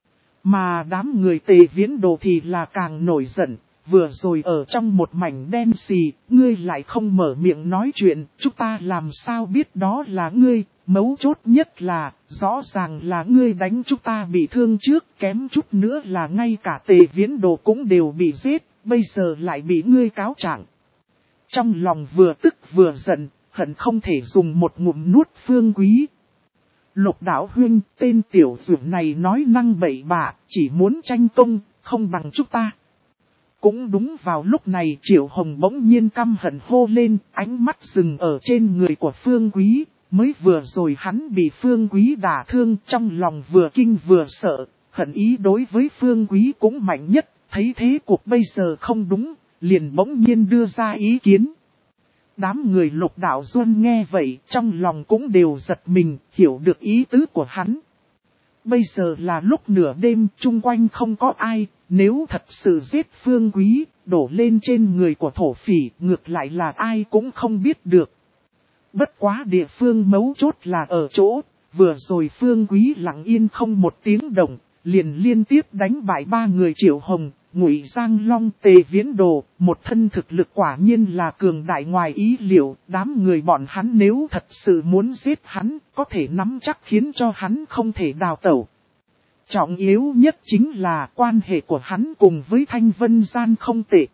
Mà đám người Tề Viễn Đồ thì là càng nổi giận, vừa rồi ở trong một mảnh đen xì, ngươi lại không mở miệng nói chuyện, chúng ta làm sao biết đó là ngươi, mấu chốt nhất là, rõ ràng là ngươi đánh chúng ta bị thương trước, kém chút nữa là ngay cả Tề Viễn Đồ cũng đều bị giết, bây giờ lại bị ngươi cáo trạng. Trong lòng vừa tức vừa giận, hận không thể dùng một ngụm nuốt Phương Quý. Lục Đạo huynh, tên tiểu dược này nói năng bậy bạ, chỉ muốn tranh công, không bằng chúng ta. Cũng đúng vào lúc này Triệu Hồng bỗng nhiên căm hận hô lên, ánh mắt dừng ở trên người của Phương Quý, mới vừa rồi hắn bị Phương Quý đả thương, trong lòng vừa kinh vừa sợ, hận ý đối với Phương Quý cũng mạnh nhất, thấy thế cuộc bây giờ không đúng, liền bỗng nhiên đưa ra ý kiến. Đám người Lục Đạo Duân nghe vậy, trong lòng cũng đều giật mình, hiểu được ý tứ của hắn. Bây giờ là lúc nửa đêm, chung quanh không có ai, nếu thật sự giết Phương Quý, đổ lên trên người của thổ phỉ, ngược lại là ai cũng không biết được. Bất quá địa phương mấu chốt là ở chỗ, vừa rồi Phương Quý lặng yên không một tiếng động, liền liên tiếp đánh bại ba người Triệu Hồng, Ngụy Giang Long Tề Viễn Đồ, một thân thực lực quả nhiên là cường đại ngoài ý liệu, đám người bọn hắn nếu thật sự muốn giết hắn, có thể nắm chắc khiến cho hắn không thể đào tẩu. Trọng yếu nhất chính là quan hệ của hắn cùng với Thanh Vân Gian không tệ.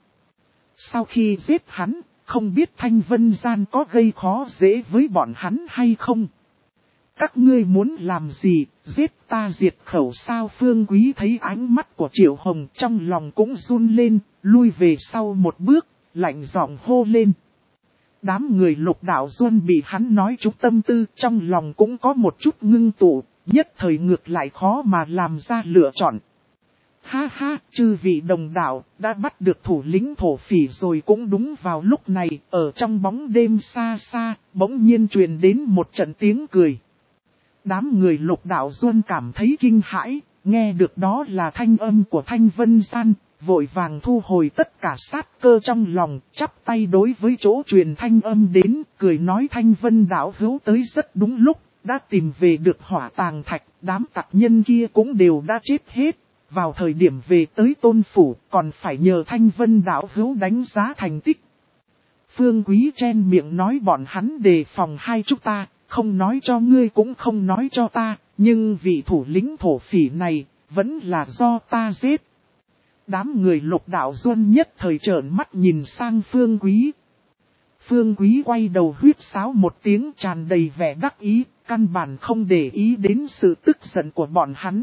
Sau khi giết hắn, không biết Thanh Vân Gian có gây khó dễ với bọn hắn hay không? Các ngươi muốn làm gì, giết ta diệt khẩu sao? Phương Quý thấy ánh mắt của Triệu Hồng trong lòng cũng run lên, lui về sau một bước, lạnh giọng hô lên. Đám người Lục Đạo Duân bị hắn nói trúng tâm tư, trong lòng cũng có một chút ngưng tụ, nhất thời ngược lại khó mà làm ra lựa chọn. Ha ha, chư vị đồng đạo, đã bắt được thủ lĩnh thổ phỉ rồi. Cũng đúng vào lúc này, ở trong bóng đêm xa xa, bỗng nhiên truyền đến một trận tiếng cười. Đám người Lục Đạo Duân cảm thấy kinh hãi, nghe được đó là thanh âm của Thanh Vân Gian, vội vàng thu hồi tất cả sát cơ trong lòng, chắp tay đối với chỗ truyền thanh âm đến, cười nói Thanh Vân đạo hữu tới rất đúng lúc, đã tìm về được hỏa tàng thạch, đám tặc nhân kia cũng đều đã chết hết. Vào thời điểm về tới Tôn Phủ, còn phải nhờ Thanh Vân đạo hữu đánh giá thành tích. Phương Quý chen miệng nói bọn hắn đề phòng hai chúng ta, không nói cho ngươi cũng không nói cho ta, nhưng vị thủ lĩnh thổ phỉ này, vẫn là do ta giết. Đám người Lục Đạo Duân nhất thời trợn mắt nhìn sang Phương Quý. Phương Quý quay đầu huýt sáo một tiếng tràn đầy vẻ đắc ý, căn bản không để ý đến sự tức giận của bọn hắn.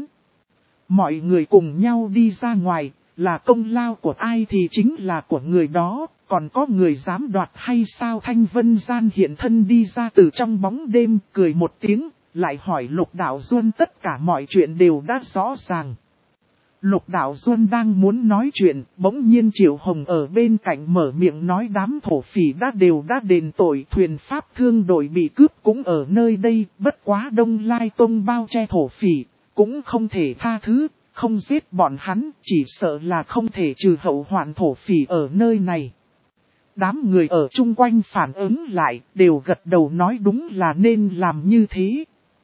Mọi người cùng nhau đi ra ngoài, là công lao của ai thì chính là của người đó, còn có người dám đoạt hay sao? Thanh Vân Gian hiện thân đi ra từ trong bóng đêm, cười một tiếng, lại hỏi Lục Đạo Duân tất cả mọi chuyện đều đã rõ ràng. Lục Đạo Duân đang muốn nói chuyện, bỗng nhiên Triệu Hồng ở bên cạnh mở miệng nói đám thổ phỉ đã đều đã đền tội, thuyền pháp thương đội bị cướp cũng ở nơi đây, bất quá Đông Lai Tông bao che thổ phỉ, cũng không thể tha thứ, không giết bọn hắn, chỉ sợ là không thể trừ hậu hoạn thổ phỉ ở nơi này. Đám người ở chung quanh phản ứng lại, đều gật đầu nói đúng là nên làm như thế.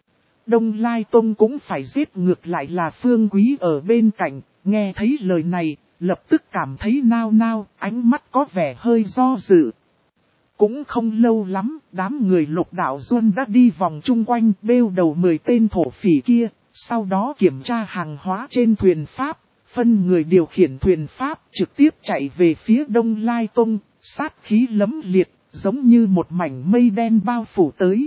Đông Lai Tông cũng phải giết, ngược lại là Phương Quý ở bên cạnh, nghe thấy lời này, lập tức cảm thấy nao nao, ánh mắt có vẻ hơi do dự. Cũng không lâu lắm, đám người Lục Đạo Duân đã đi vòng chung quanh bêu đầu mười tên thổ phỉ kia, sau đó kiểm tra hàng hóa trên thuyền Pháp, phân người điều khiển thuyền Pháp trực tiếp chạy về phía Đông Lai Tông, sát khí lấm liệt, giống như một mảnh mây đen bao phủ tới.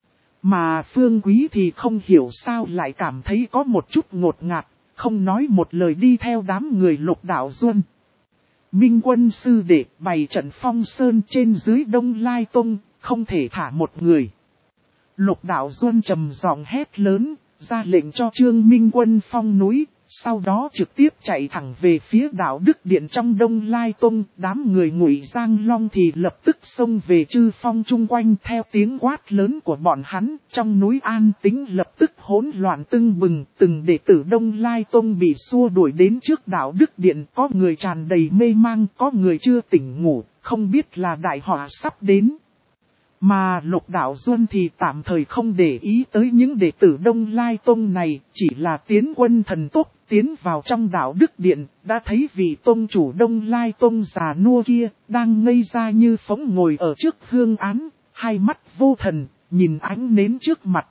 Mà Phương Quý thì không hiểu sao lại cảm thấy có một chút ngột ngạt, không nói một lời đi theo đám người Lục Đạo Duân. Minh Quân sư đệ bày trận phong sơn trên dưới Đông Lai Tông, không thể thả một người. Lục Đạo Duân trầm giọng hét lớn, ra lệnh cho Trương Minh Quân phong núi, sau đó trực tiếp chạy thẳng về phía Đạo Đức Điện trong Đông Lai Tông. Đám người Ngụy Giang Long thì lập tức xông về chư phong chung quanh theo tiếng quát lớn của bọn hắn. Trong núi an tĩnh lập tức hỗn loạn tưng bừng, từng đệ tử Đông Lai Tông bị xua đuổi đến trước Đạo Đức Điện. Có người tràn đầy mê mang, có người chưa tỉnh ngủ, không biết là đại họa sắp đến. Mà Lục Đạo Duân thì tạm thời không để ý tới những đệ tử Đông Lai Tông này, chỉ là tiến quân thần tốc, tiến vào trong Đạo Đức Điện, đã thấy vị tông chủ Đông Lai Tông già nua kia, đang ngây ra như phóng ngồi ở trước hương án, hai mắt vô thần, nhìn ánh nến trước mặt.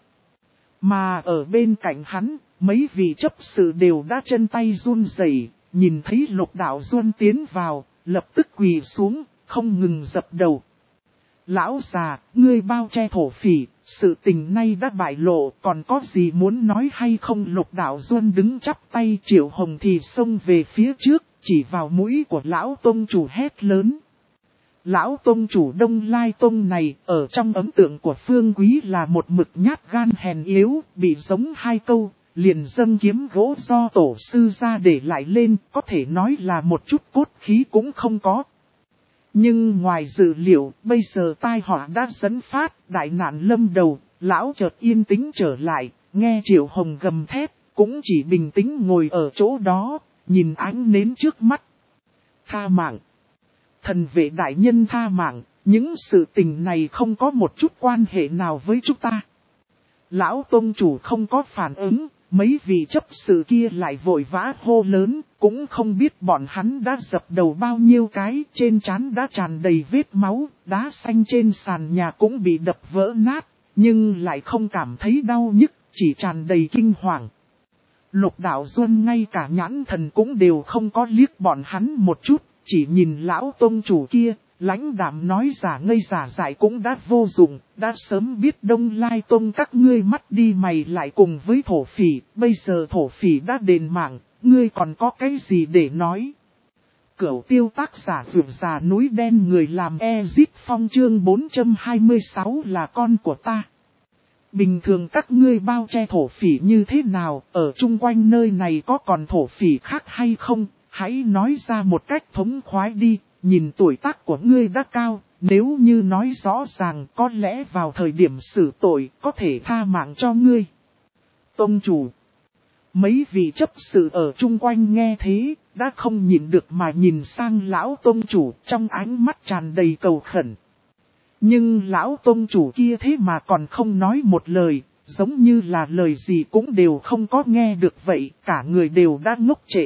Mà ở bên cạnh hắn, mấy vị chấp sự đều đã chân tay run rẩy, nhìn thấy Lục Đạo Duân tiến vào, lập tức quỳ xuống, không ngừng dập đầu. Lão già, ngươi bao che thổ phỉ, sự tình nay đã bại lộ, còn có gì muốn nói hay không? Lục Đạo Duân đứng chắp tay, Triệu Hồng thì xông về phía trước, chỉ vào mũi của lão tông chủ hét lớn. Lão tông chủ Đông Lai Tông này, ở trong ấn tượng của Phương Quý là một mực nhát gan hèn yếu, bị giống hai câu, liền dâng kiếm gỗ do tổ sư ra để lại lên, có thể nói là một chút cốt khí cũng không có. Nhưng ngoài dự liệu, bây giờ tai họa đã dẫn phát, đại nạn lâm đầu, lão chợt yên tĩnh trở lại, nghe Triệu Hồng gầm thét, cũng chỉ bình tĩnh ngồi ở chỗ đó, nhìn ánh nến trước mắt. Tha mạng! Thần vệ đại nhân tha mạng, những sự tình này không có một chút quan hệ nào với chúng ta. Lão tông chủ không có phản ứng, Mấy vị chấp sự kia lại vội vã hô lớn, cũng không biết bọn hắn đã dập đầu bao nhiêu cái, trên trán đã tràn đầy vết máu, đá xanh trên sàn nhà cũng bị đập vỡ nát, nhưng lại không cảm thấy đau nhức, chỉ tràn đầy kinh hoàng. Lục Đạo Duân ngay cả nhãn thần cũng đều không có liếc bọn hắn một chút, chỉ nhìn lão tông chủ kia, lãnh đạm nói giả ngây giả dại cũng đã vô dụng, đã sớm biết Đông Lai Tông các ngươi mắt đi mày lại cùng với thổ phỉ, bây giờ thổ phỉ đã đền mạng, ngươi còn có cái gì để nói. Cửu tiêu tác giả vượt già núi đen người làm Ezit Phong chương bốn trăm hai mươi sáu là con của ta. Bình thường các ngươi bao che thổ phỉ như thế nào, ở chung quanh nơi này có còn thổ phỉ khác hay không, hãy nói ra một cách thống khoái đi, nhìn tuổi tác của ngươi đã cao, nếu như nói rõ ràng có lẽ vào thời điểm xử tội có thể tha mạng cho ngươi. Tông chủ, mấy vị chấp sự ở chung quanh nghe thế, đã không nhìn được mà nhìn sang lão tông chủ trong ánh mắt tràn đầy cầu khẩn. Nhưng lão tông chủ kia thế mà còn không nói một lời, giống như là lời gì cũng đều không có nghe được vậy, cả người đều đã ngốc trệ.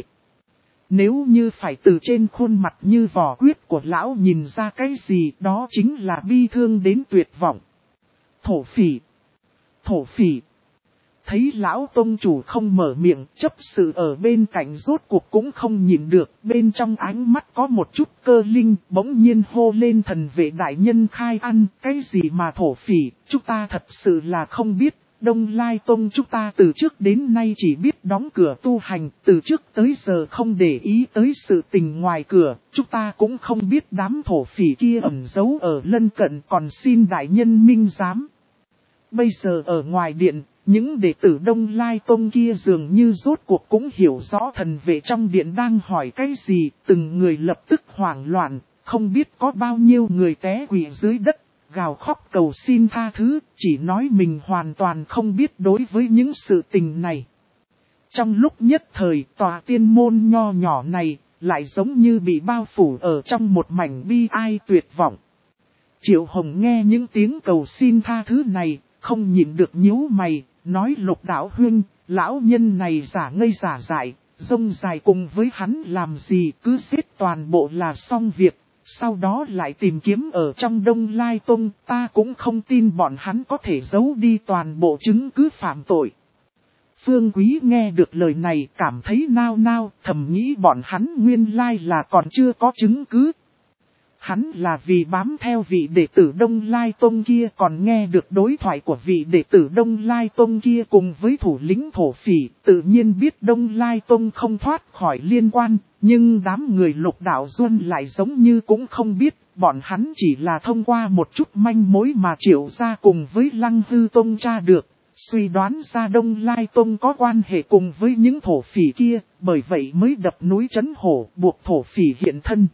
Nếu như phải từ trên khuôn mặt như vỏ quyết của lão nhìn ra cái gì đó chính là bi thương đến tuyệt vọng. Thổ phỉ! Thổ phỉ! Thấy lão tông chủ không mở miệng, chấp sự ở bên cạnh rốt cuộc cũng không nhìn được, bên trong ánh mắt có một chút cơ linh, bỗng nhiên hô lên thần vệ đại nhân khai ăn, cái gì mà thổ phỉ, chúng ta thật sự là không biết, Đông Lai Tông chúng ta từ trước đến nay chỉ biết đóng cửa tu hành, từ trước tới giờ không để ý tới sự tình ngoài cửa, chúng ta cũng không biết đám thổ phỉ kia ẩn giấu ở lân cận còn xin đại nhân minh giám. Bây giờ ở ngoài điện, những đệ tử Đông Lai Tông kia dường như rốt cuộc cũng hiểu rõ thần vệ trong điện đang hỏi cái gì, từng người lập tức hoảng loạn, không biết có bao nhiêu người té quỵ dưới đất, gào khóc cầu xin tha thứ, chỉ nói mình hoàn toàn không biết đối với những sự tình này. Trong lúc nhất thời, tòa tiên môn nho nhỏ này, lại giống như bị bao phủ ở trong một mảnh bi ai tuyệt vọng. Triệu Hồng nghe những tiếng cầu xin tha thứ này, không nhịn được nhíu mày, nói Lục Đạo huynh, lão nhân này giả ngây giả dại, rông dài cùng với hắn làm gì cứ xếp toàn bộ là xong việc, sau đó lại tìm kiếm ở trong Đông Lai Tông, ta cũng không tin bọn hắn có thể giấu đi toàn bộ chứng cứ phạm tội. Phương Quý nghe được lời này cảm thấy nao nao, thầm nghĩ bọn hắn nguyên lai là còn chưa có chứng cứ. Hắn là vì bám theo vị đệ tử Đông Lai Tông kia còn nghe được đối thoại của vị đệ tử Đông Lai Tông kia cùng với thủ lĩnh thổ phỉ, tự nhiên biết Đông Lai Tông không thoát khỏi liên quan, nhưng đám người Lục Đạo Duân lại giống như cũng không biết, bọn hắn chỉ là thông qua một chút manh mối mà Triệu gia cùng với Lăng Hư Tông tra được, suy đoán ra Đông Lai Tông có quan hệ cùng với những thổ phỉ kia, bởi vậy mới đập núi trấn hổ buộc thổ phỉ hiện thân.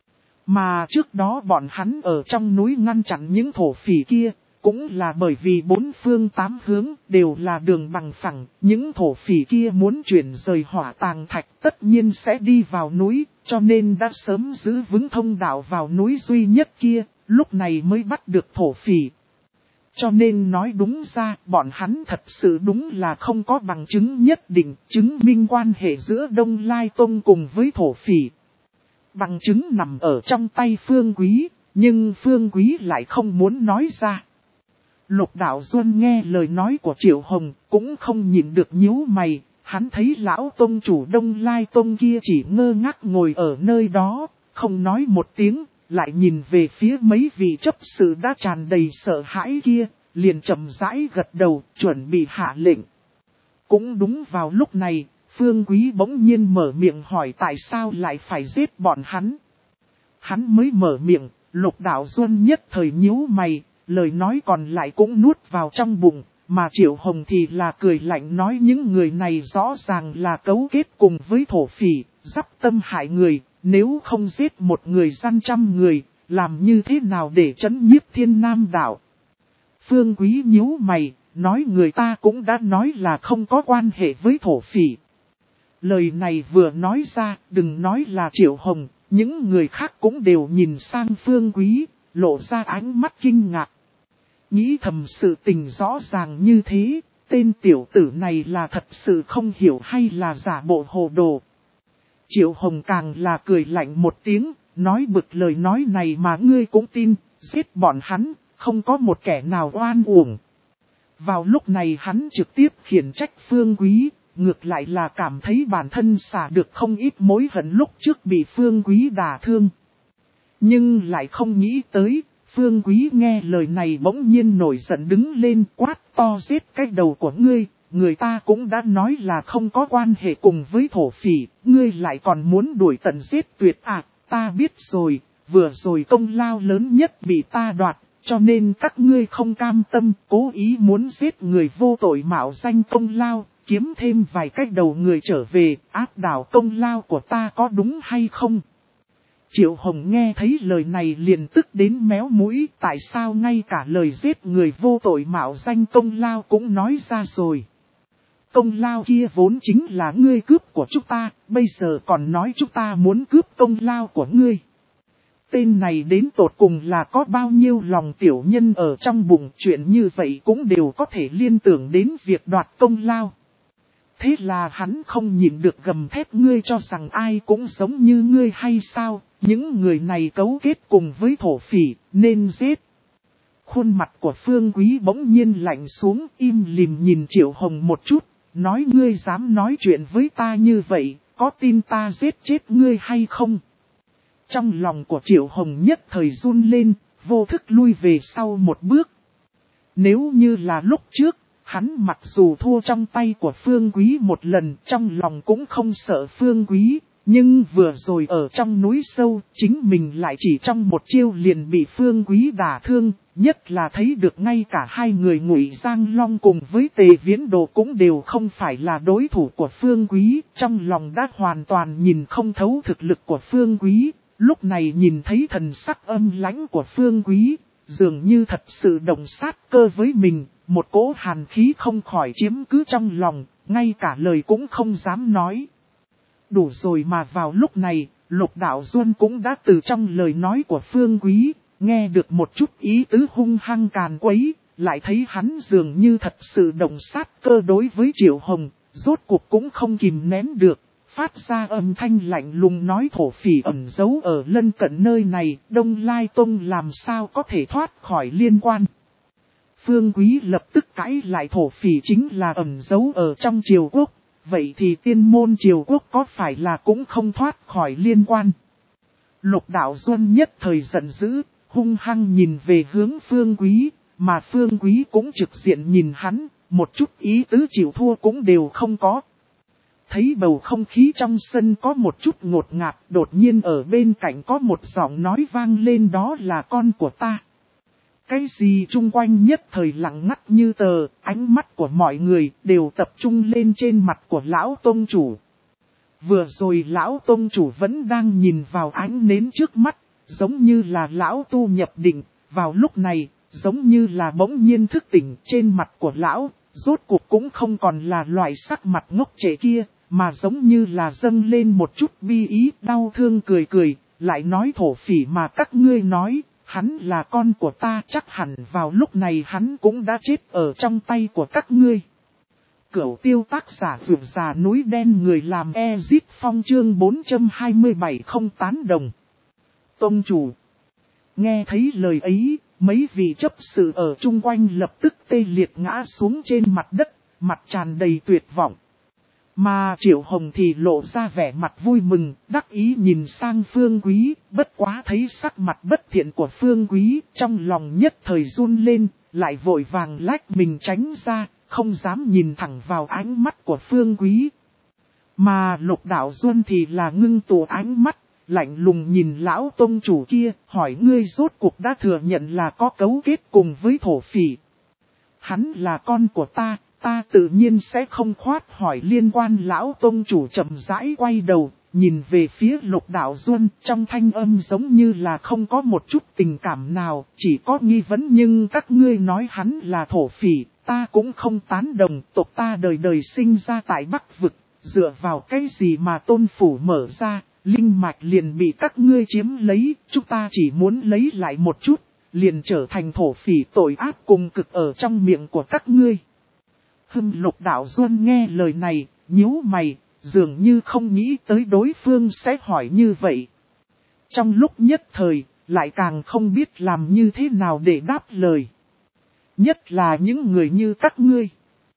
Mà trước đó bọn hắn ở trong núi ngăn chặn những thổ phỉ kia, cũng là bởi vì bốn phương tám hướng đều là đường bằng phẳng, những thổ phỉ kia muốn chuyển rời hỏa tàng thạch tất nhiên sẽ đi vào núi, cho nên đã sớm giữ vững thông đạo vào núi duy nhất kia, lúc này mới bắt được thổ phỉ. Cho nên nói đúng ra, bọn hắn thật sự đúng là không có bằng chứng nhất định, chứng minh quan hệ giữa Đông Lai Tông cùng với thổ phỉ. Bằng chứng nằm ở trong tay Phương Quý, nhưng Phương Quý lại không muốn nói ra. Lục Đạo Duân nghe lời nói của Triệu Hồng, cũng không nhìn được nhíu mày, hắn thấy lão tông chủ Đông Lai Tông kia chỉ ngơ ngác ngồi ở nơi đó, không nói một tiếng, lại nhìn về phía mấy vị chấp sự đã tràn đầy sợ hãi kia, liền chậm rãi gật đầu, chuẩn bị hạ lệnh. Cũng đúng vào lúc này, Phương Quý bỗng nhiên mở miệng hỏi tại sao lại phải giết bọn hắn. Hắn mới mở miệng, Lục Đạo Duân nhất thời nhíu mày, lời nói còn lại cũng nuốt vào trong bụng, mà Triệu Hồng thì là cười lạnh nói những người này rõ ràng là cấu kết cùng với thổ phỉ, dắp tâm hại người, nếu không giết một người gian trăm người, làm như thế nào để trấn nhiếp Thiên Nam Đạo. Phương Quý nhíu mày, nói người ta cũng đã nói là không có quan hệ với thổ phỉ. Lời này vừa nói ra, đừng nói là Triệu Hồng, những người khác cũng đều nhìn sang Phương Quý, lộ ra ánh mắt kinh ngạc. Nghĩ thầm sự tình rõ ràng như thế, Tên tiểu tử này là thật sự không hiểu hay là giả bộ hồ đồ. Triệu Hồng càng là cười lạnh một tiếng, nói bực lời nói này mà ngươi cũng tin, giết bọn hắn, không có một kẻ nào oan uổng. Vào lúc này hắn trực tiếp khiển trách Phương Quý, ngược lại là cảm thấy bản thân xả được không ít mối hận lúc trước bị Phương Quý đả thương. Nhưng lại không nghĩ tới, Phương Quý nghe lời này bỗng nhiên nổi giận đứng lên quát to giết cái đầu của ngươi, người ta cũng đã nói là không có quan hệ cùng với thổ phỉ, ngươi lại còn muốn đuổi tận giết tuyệt à, ta biết rồi, vừa rồi công lao lớn nhất bị ta đoạt, cho nên các ngươi không cam tâm, cố ý muốn giết người vô tội mạo danh công lao, kiếm thêm vài cái đầu người trở về, áp đảo công lao của ta có đúng hay không? Triệu Hồng nghe thấy lời này liền tức đến méo mũi, tại sao ngay cả lời giết người vô tội mạo danh công lao cũng nói ra rồi. Công lao kia vốn chính là ngươi cướp của chúng ta, bây giờ còn nói chúng ta muốn cướp công lao của ngươi. Tên này đến tột cùng là có bao nhiêu lòng tiểu nhân ở trong bụng, chuyện như vậy cũng đều có thể liên tưởng đến việc đoạt công lao. Thế là hắn không nhịn được gầm thét ngươi cho rằng ai cũng giống như ngươi hay sao, những người này cấu kết cùng với thổ phỉ, nên giết. Khuôn mặt của Phương Quý bỗng nhiên lạnh xuống, im lìm nhìn Triệu Hồng một chút, nói ngươi dám nói chuyện với ta như vậy, có tin ta giết chết ngươi hay không? Trong lòng của Triệu Hồng nhất thời run lên, vô thức lui về sau một bước. Nếu như là lúc trước, hắn mặc dù thua trong tay của Phương Quý một lần, trong lòng cũng không sợ Phương Quý, nhưng vừa rồi ở trong núi sâu, chính mình lại chỉ trong một chiêu liền bị Phương Quý đả thương, nhất là thấy được ngay cả hai người Ngụy Giang Long cùng với Tề Viễn Đồ cũng đều không phải là đối thủ của Phương Quý, trong lòng đã hoàn toàn nhìn không thấu thực lực của Phương Quý, lúc này nhìn thấy thần sắc âm lãnh của Phương Quý, dường như thật sự động sát cơ với mình, một cỗ hàn khí không khỏi chiếm cứ trong lòng, ngay cả lời cũng không dám nói. Đủ rồi mà vào lúc này, Lục Đạo Duân cũng đã từ trong lời nói của Phương Quý, nghe được một chút ý tứ hung hăng càn quấy, lại thấy hắn dường như thật sự động sát cơ đối với Triệu Hồng, rốt cuộc cũng không kìm nén được, phát ra âm thanh lạnh lùng nói thổ phỉ ẩn giấu ở lân cận nơi này, Đông Lai Tông làm sao có thể thoát khỏi liên quan. Phương Quý lập tức cãi lại thổ phỉ chính là ẩn giấu ở trong triều quốc, vậy thì tiên môn triều quốc có phải là cũng không thoát khỏi liên quan. Lục Đạo Duân nhất thời giận dữ, hung hăng nhìn về hướng Phương Quý, mà Phương Quý cũng trực diện nhìn hắn, một chút ý tứ chịu thua cũng đều không có. Thấy bầu không khí trong sân có một chút ngột ngạt, đột nhiên ở bên cạnh có một giọng nói vang lên, đó là con của ta. Cái gì chung quanh nhất thời lặng ngắt như tờ, ánh mắt của mọi người đều tập trung lên trên mặt của lão tông chủ. Vừa rồi lão tông chủ vẫn đang nhìn vào ánh nến trước mắt, giống như là lão tu nhập định, vào lúc này, giống như là bỗng nhiên thức tỉnh trên mặt của lão, rốt cuộc cũng không còn là loại sắc mặt ngốc trệ kia, mà giống như là dâng lên một chút bi ý, đau thương cười cười, lại nói thổ phỉ mà các ngươi nói. Hắn là con của ta, chắc hẳn vào lúc này hắn cũng đã chết ở trong tay của các ngươi. Cửu tiêu tác giả vượt già núi đen người làm Ezit Phong chương bốn trăm hai mươi bảy không tán đồng. Tông chủ. Nghe thấy lời ấy, mấy vị chấp sự ở chung quanh lập tức tê liệt ngã xuống trên mặt đất, mặt tràn đầy tuyệt vọng. Mà Triệu Hồng thì lộ ra vẻ mặt vui mừng, đắc ý nhìn sang Phương Quý, bất quá thấy sắc mặt bất thiện của Phương Quý, trong lòng nhất thời run lên, lại vội vàng lách mình tránh ra, không dám nhìn thẳng vào ánh mắt của Phương Quý. Mà Lục Đạo Duân thì là ngưng tụ ánh mắt, lạnh lùng nhìn lão tông chủ kia, hỏi ngươi rốt cuộc đã thừa nhận là có cấu kết cùng với thổ phỉ. Hắn là con của ta. Ta tự nhiên sẽ không khoát hỏi liên quan. Lão tông chủ chậm rãi quay đầu, nhìn về phía Lục Đạo Duân, trong thanh âm giống như là không có một chút tình cảm nào, chỉ có nghi vấn. Nhưng các ngươi nói hắn là thổ phỉ, ta cũng không tán đồng. Tộc ta đời đời sinh ra tại Bắc Vực, dựa vào cái gì mà tôn phủ mở ra, linh mạch liền bị các ngươi chiếm lấy, chúng ta chỉ muốn lấy lại một chút, liền trở thành thổ phỉ tội ác cùng cực ở trong miệng của các ngươi. Hưng Lục Đạo Duân nghe lời này, nhíu mày, dường như không nghĩ tới đối phương sẽ hỏi như vậy. Trong lúc nhất thời, lại càng không biết làm như thế nào để đáp lời. Nhất là những người như các ngươi.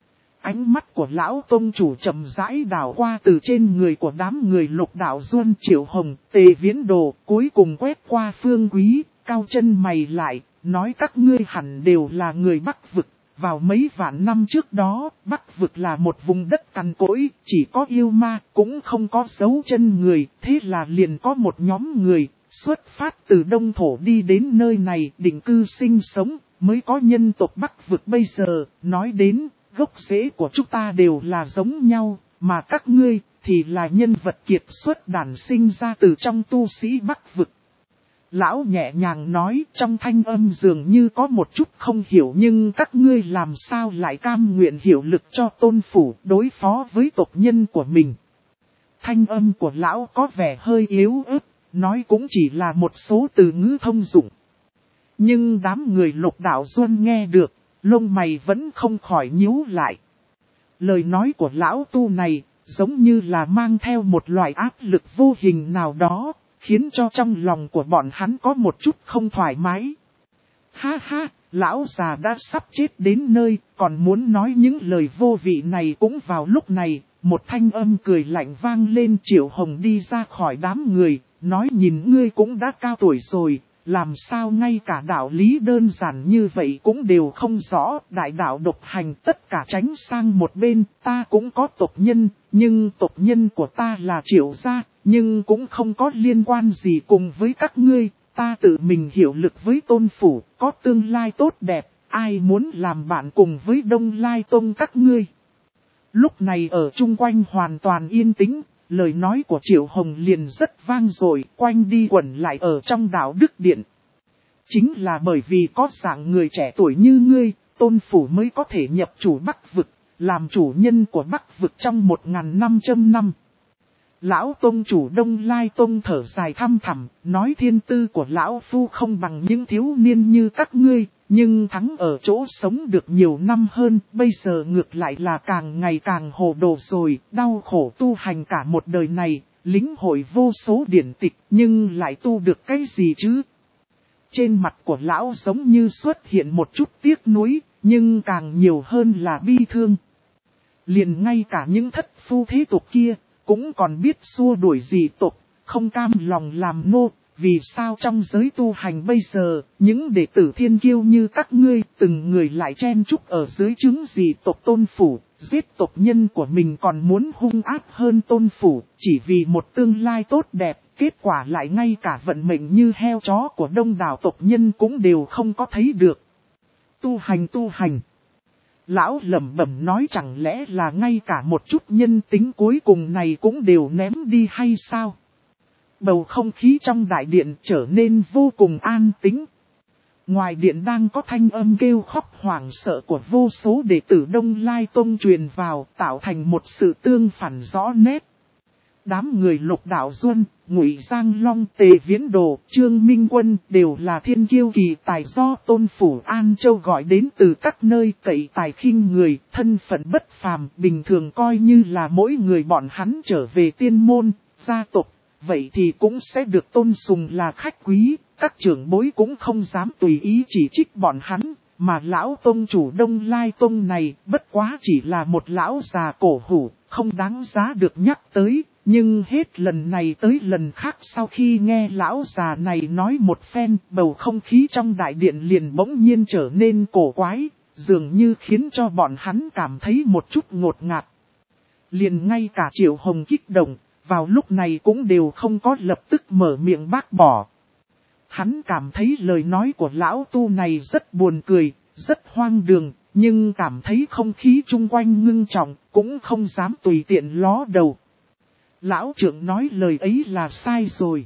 Ánh mắt của lão tông chủ chậm rãi đảo qua từ trên người của đám người Lục Đạo Duân, Triệu Hồng, Tề Viễn Đồ, cuối cùng quét qua Phương Quý, cao chân mày lại, nói các ngươi hẳn đều là người Bắc Vực. Vào mấy vạn năm trước đó, Bắc Vực là một vùng đất cằn cỗi, chỉ có yêu ma, cũng không có dấu chân người, thế là liền có một nhóm người, xuất phát từ Đông Thổ đi đến nơi này, định cư sinh sống, mới có nhân tộc Bắc Vực bây giờ. Nói đến, gốc rễ của chúng ta đều là giống nhau, mà các ngươi, thì là nhân vật kiệt xuất đản sinh ra từ trong tu sĩ Bắc Vực. Lão nhẹ nhàng nói, trong thanh âm dường như có một chút không hiểu, nhưng các ngươi làm sao lại cam nguyện hiệu lực cho tôn phủ đối phó với tộc nhân của mình. Thanh âm của lão có vẻ hơi yếu ớt, nói cũng chỉ là một số từ ngữ thông dụng. Nhưng đám người Lục Đạo Duân nghe được, lông mày vẫn không khỏi nhíu lại. Lời nói của lão tu này, giống như là mang theo một loại áp lực vô hình nào đó, khiến cho trong lòng của bọn hắn có một chút không thoải mái. Ha ha, lão già đã sắp chết đến nơi, còn muốn nói những lời vô vị này. Cũng vào lúc này, một thanh âm cười lạnh vang lên. Triệu Hồng đi ra khỏi đám người, nói nhìn ngươi cũng đã cao tuổi rồi, làm sao ngay cả đạo lý đơn giản như vậy cũng đều không rõ. Đại đạo độc hành, tất cả tránh sang một bên, ta cũng có tộc nhân, nhưng tộc nhân của ta là Triệu gia, nhưng cũng không có liên quan gì cùng với các ngươi. Ta tự mình hiệu lực với tôn phủ, có tương lai tốt đẹp, ai muốn làm bạn cùng với Đông Lai Tông các ngươi. Lúc này ở chung quanh hoàn toàn yên tĩnh, lời nói của Triệu Hồng liền rất vang dội, quanh đi quẩn lại ở trong đạo đức điện. Chính là bởi vì có dạng người trẻ tuổi như ngươi, tôn phủ mới có thể nhập chủ Bắc Vực, làm chủ nhân của Bắc Vực trong một nghìn năm trăm năm. Lão Tông chủ Đông Lai Tông thở dài thăm thẳm, nói thiên tư của Lão Phu không bằng những thiếu niên như các ngươi, nhưng thắng ở chỗ sống được nhiều năm hơn, bây giờ ngược lại là càng ngày càng hồ đồ rồi, đau khổ tu hành cả một đời này, lĩnh hội vô số điển tịch, nhưng lại tu được cái gì chứ? Trên mặt của Lão giống như xuất hiện một chút tiếc nuối, nhưng càng nhiều hơn là bi thương. Liền ngay cả những thất phu thế tục kia, cũng còn biết xua đuổi dị tộc, không cam lòng làm nô. Vì sao trong giới tu hành bây giờ, những đệ tử thiên kiêu như các ngươi, từng người lại chen chúc ở dưới trướng dị tộc tôn phủ, giết tộc nhân của mình còn muốn hung ác hơn tôn phủ, chỉ vì một tương lai tốt đẹp, kết quả lại ngay cả vận mệnh như heo chó của đông đảo tộc nhân cũng đều không có thấy được. Tu hành tu hành. Lão lẩm bẩm nói chẳng lẽ là ngay cả một chút nhân tính cuối cùng này cũng đều ném đi hay sao? Bầu không khí trong đại điện trở nên vô cùng an tĩnh. Ngoài điện đang có thanh âm kêu khóc hoảng sợ của vô số đệ tử Đông Lai Tông truyền vào, tạo thành một sự tương phản rõ nét. Đám người Lục Đạo Duân, Ngụy Giang Long, Tề Viễn Đồ, Trương Minh Quân đều là thiên kiêu kỳ tài do tôn phủ An Châu gọi đến từ các nơi cậy tài khinh người, thân phận bất phàm, bình thường coi như là mỗi người bọn hắn trở về tiên môn, gia tộc, vậy thì cũng sẽ được tôn sùng là khách quý, các trưởng bối cũng không dám tùy ý chỉ trích bọn hắn. Mà lão tông chủ Đông Lai Tông này bất quá chỉ là một lão già cổ hủ, không đáng giá được nhắc tới. Nhưng hết lần này tới lần khác sau khi nghe lão già này nói một phen, bầu không khí trong đại điện liền bỗng nhiên trở nên cổ quái, dường như khiến cho bọn hắn cảm thấy một chút ngột ngạt. Liền ngay cả Triệu Hồng kích động, vào lúc này cũng đều không có lập tức mở miệng bác bỏ. Hắn cảm thấy lời nói của lão tu này rất buồn cười, rất hoang đường, nhưng cảm thấy không khí chung quanh ngưng trọng, cũng không dám tùy tiện ló đầu. Lão trưởng nói lời ấy là sai rồi.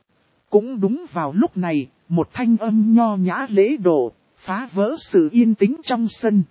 Cũng đúng vào lúc này, một thanh âm nho nhã lễ độ, phá vỡ sự yên tĩnh trong sân.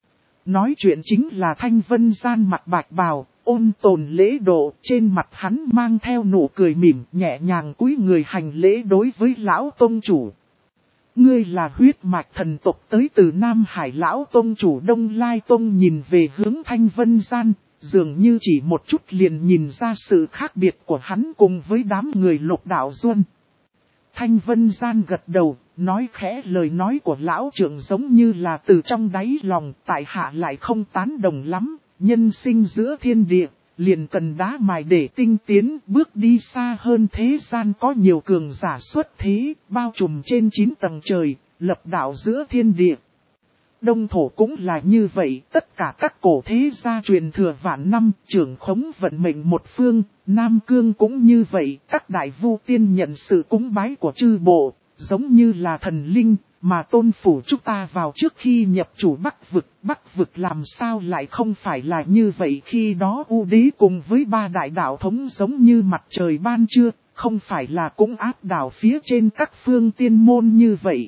Nói chuyện chính là Thanh Vân Gian mặt bạch bào, ôn tồn lễ độ, trên mặt hắn mang theo nụ cười mỉm, nhẹ nhàng cúi người hành lễ đối với lão tông chủ. Ngươi là huyết mạch thần tộc tới từ Nam Hải lão tông chủ Đông Lai Tông, nhìn về hướng Thanh Vân Gian, dường như chỉ một chút liền nhìn ra sự khác biệt của hắn cùng với đám người Lục Đạo Duân. Thanh Vân Gian gật đầu, nói khẽ, lời nói của lão trưởng giống như là từ trong đáy lòng, tại hạ lại không tán đồng lắm, nhân sinh giữa thiên địa, liền cần đá mài để tinh tiến, bước đi xa hơn thế gian có nhiều cường giả xuất thế, bao trùm trên chín tầng trời, lập đạo giữa thiên địa. Đông thổ cũng là như vậy, tất cả các cổ thế gia truyền thừa vạn năm, trưởng khống vận mệnh một phương, Nam Cương cũng như vậy, các đại vu tiên nhận sự cúng bái của chư bộ, giống như là thần linh, mà tôn phủ chúng ta vào trước khi nhập chủ Bắc vực, Bắc vực làm sao lại không phải là như vậy, khi đó U Đế cùng với ba đại đạo thống giống như mặt trời ban trưa, không phải là cũng áp đảo phía trên các phương tiên môn như vậy.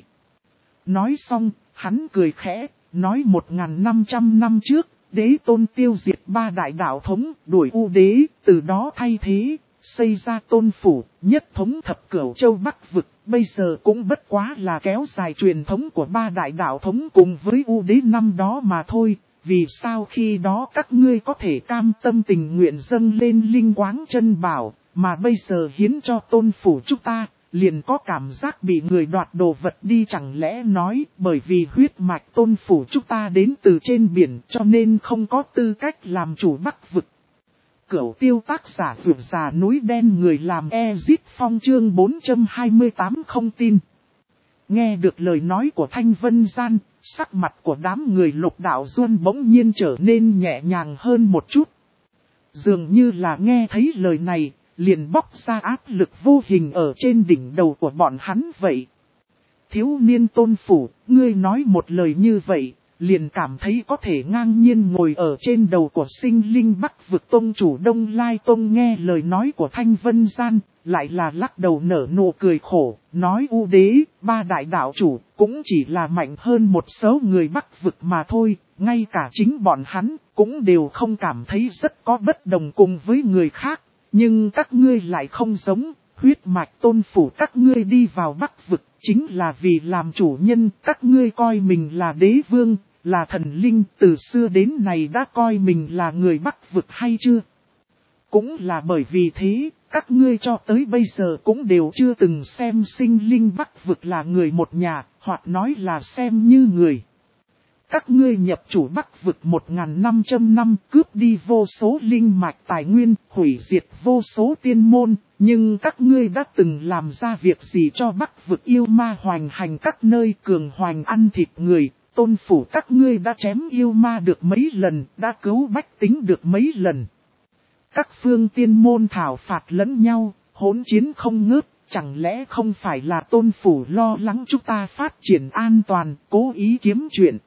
Nói xong, hắn cười khẽ, nói một nghìn năm trăm năm trước, đế tôn tiêu diệt ba đại đạo thống, đuổi U Đế, từ đó thay thế, xây ra tôn phủ, nhất thống thập cửu châu Bắc vực, bây giờ cũng bất quá là kéo dài truyền thống của ba đại đạo thống cùng với U Đế năm đó mà thôi. Vì sao khi đó các ngươi có thể cam tâm tình nguyện dâng lên linh quáng chân bảo, mà bây giờ hiến cho tôn phủ chúng ta, liền có cảm giác bị người đoạt đồ vật đi, chẳng lẽ nói bởi vì huyết mạch tôn phủ chúng ta đến từ trên biển cho nên không có tư cách làm chủ Bắc vực. Cửu tiêu tác giả vượt già núi đen người làm Ezit Phong chương bốn trăm hai mươi tám không tin. Nghe được lời nói của Thanh Vân Gian, sắc mặt của đám người Lục Đạo Duân bỗng nhiên trở nên nhẹ nhàng hơn một chút. Dường như là nghe thấy lời này, liền bóc ra áp lực vô hình ở trên đỉnh đầu của bọn hắn vậy. Thiếu niên tôn phủ, ngươi nói một lời như vậy, liền cảm thấy có thể ngang nhiên ngồi ở trên đầu của sinh linh Bắc vực tông chủ Đông Lai Tông. Nghe lời nói của Thanh Vân Gian, lại là lắc đầu nở nụ cười khổ, nói U Đế, ba đại đạo chủ, cũng chỉ là mạnh hơn một số người Bắc vực mà thôi, ngay cả chính bọn hắn, cũng đều không cảm thấy rất có bất đồng cùng với người khác. Nhưng các ngươi lại không giống, huyết mạch tôn phủ các ngươi đi vào Bắc vực, chính là vì làm chủ nhân, các ngươi coi mình là đế vương, là thần linh, từ xưa đến nay đã coi mình là người Bắc vực hay chưa? Cũng là bởi vì thế, các ngươi cho tới bây giờ cũng đều chưa từng xem sinh linh Bắc vực là người một nhà, hoặc nói là xem như người. Các ngươi nhập chủ Bắc vực một nghìn năm trăm năm, cướp đi vô số linh mạch tài nguyên, hủy diệt vô số tiên môn, nhưng các ngươi đã từng làm ra việc gì cho Bắc vực yêu ma hoành hành các nơi, cường hoành ăn thịt người, tôn phủ các ngươi đã chém yêu ma được mấy lần, đã cứu bách tính được mấy lần. Các phương tiên môn thảo phạt lẫn nhau, hỗn chiến không ngớt, chẳng lẽ không phải là tôn phủ lo lắng chúng ta phát triển an toàn, cố ý kiếm chuyện.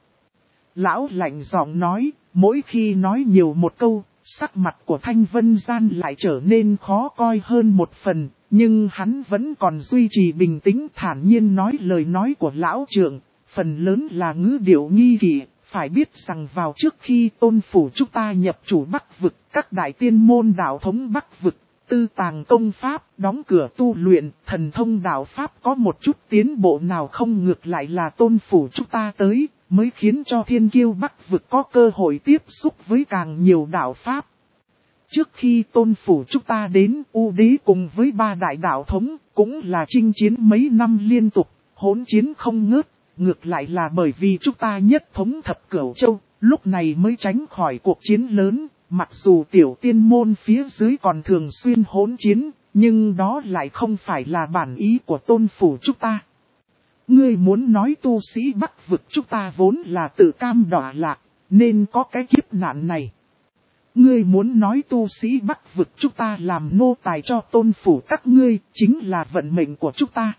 Lão lạnh giọng nói, mỗi khi nói nhiều một câu, sắc mặt của Thanh Vân Gian lại trở nên khó coi hơn một phần, nhưng hắn vẫn còn duy trì bình tĩnh thản nhiên nói lời nói của lão trưởng, phần lớn là ngữ điệu nghi kỵ, phải biết rằng vào trước khi tôn phủ chúng ta nhập chủ Bắc vực, các đại tiên môn đạo thống Bắc vực, tư tàng công pháp, đóng cửa tu luyện, thần thông đạo pháp có một chút tiến bộ nào không, ngược lại là tôn phủ chúng ta tới, mới khiến cho thiên kiêu Bắc vực có cơ hội tiếp xúc với càng nhiều đạo pháp. Trước khi tôn phủ chúng ta đến, U Đế cùng với ba đại đạo thống, cũng là chinh chiến mấy năm liên tục, hỗn chiến không ngớt, ngược lại là bởi vì chúng ta nhất thống thập cửu châu, lúc này mới tránh khỏi cuộc chiến lớn, mặc dù tiểu tiên môn phía dưới còn thường xuyên hỗn chiến, nhưng đó lại không phải là bản ý của tôn phủ chúng ta. Ngươi muốn nói tu sĩ Bắc vực chúng ta vốn là tự cam đọa lạc, nên có cái kiếp nạn này. Ngươi muốn nói tu sĩ Bắc vực chúng ta làm nô tài cho tôn phủ các ngươi, chính là vận mệnh của chúng ta.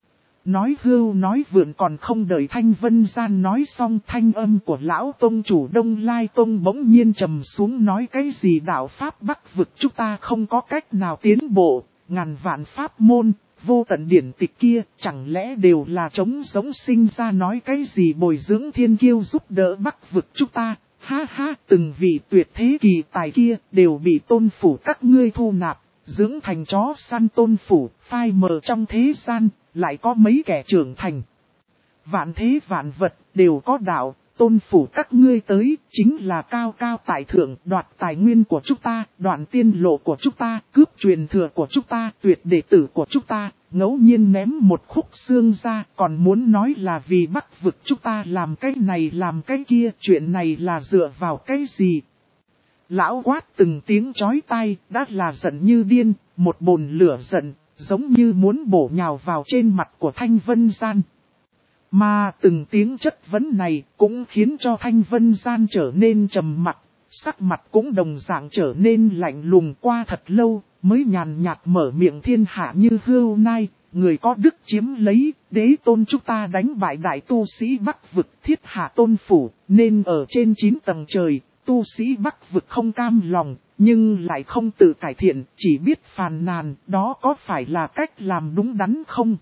Nói hưu nói vượn, còn không đợi Thanh Vân Gian nói xong, thanh âm của lão tông chủ Đông Lai Tông bỗng nhiên trầm xuống, nói cái gì đạo pháp Bắc vực chúng ta không có cách nào tiến bộ, ngàn vạn pháp môn, vô tận điển tịch kia, chẳng lẽ đều là trống giống sinh ra, nói cái gì bồi dưỡng thiên kiêu giúp đỡ Bắc vực chúng ta, ha ha, từng vị tuyệt thế kỳ tài kia đều bị tôn phủ các ngươi thu nạp, dưỡng thành chó săn tôn phủ, phai mờ trong thế gian, lại có mấy kẻ trưởng thành. Vạn thế vạn vật đều có đạo, tôn phủ các ngươi tới chính là cao cao tại thượng, đoạt tài nguyên của chúng ta, đoạn tiên lộ của chúng ta, cướp truyền thừa của chúng ta, tuyệt đệ tử của chúng ta, ngẫu nhiên ném một khúc xương ra, còn muốn nói là vì Bắc vực chúng ta làm cái này làm cái kia, chuyện này là dựa vào cái gì? Lão quát từng tiếng chói tai, đã là giận như điên, một bồn lửa giận, giống như muốn bổ nhào vào trên mặt của Thanh Vân Gian. Mà từng tiếng chất vấn này cũng khiến cho Thanh Vân Gian trở nên trầm mặc, sắc mặt cũng đồng dạng trở nên lạnh lùng. Qua thật lâu, mới nhàn nhạt mở miệng: thiên hạ như hươu nai, người có đức chiếm lấy, đế tôn chúng ta đánh bại đại tu sĩ Bắc vực, thiết hạ tôn phủ, nên ở trên chín tầng trời, tu sĩ Bắc vực không cam lòng, nhưng lại không tự cải thiện, chỉ biết phàn nàn, đó có phải là cách làm đúng đắn không?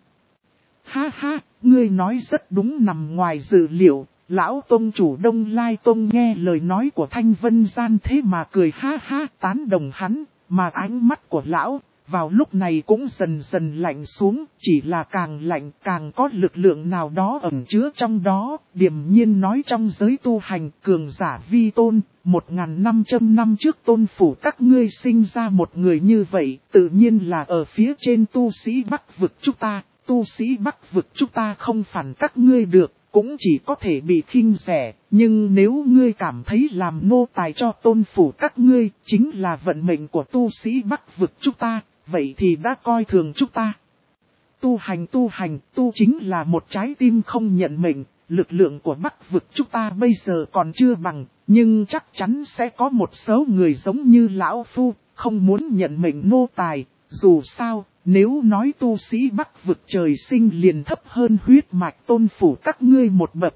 Ha ha, ngươi nói rất đúng, nằm ngoài dự liệu. Lão tông chủ Đông Lai Tông nghe lời nói của Thanh Vân Gian thế mà cười ha ha tán đồng hắn, mà ánh mắt của lão vào lúc này cũng dần dần lạnh xuống, chỉ là càng lạnh càng có lực lượng nào đó ẩn chứa trong đó. Điềm nhiên nói: trong giới tu hành cường giả vi tôn, một ngàn năm trăm năm trước tôn phủ các ngươi sinh ra một người như vậy, tự nhiên là ở phía trên tu sĩ Bắc vực chúng ta. Tu sĩ Bắc vực chúng ta không phản các ngươi được, cũng chỉ có thể bị khinh rẻ, nhưng nếu ngươi cảm thấy làm nô tài cho tôn phủ các ngươi chính là vận mệnh của tu sĩ Bắc vực chúng ta, vậy thì đã coi thường chúng ta. Tu hành tu hành, tu chính là một trái tim không nhận mệnh, lực lượng của Bắc vực chúng ta bây giờ còn chưa bằng, nhưng chắc chắn sẽ có một số người giống như lão phu, không muốn nhận mệnh nô tài, dù sao. Nếu nói tu sĩ Bắc vực trời sinh liền thấp hơn huyết mạch tôn phủ các ngươi một bậc.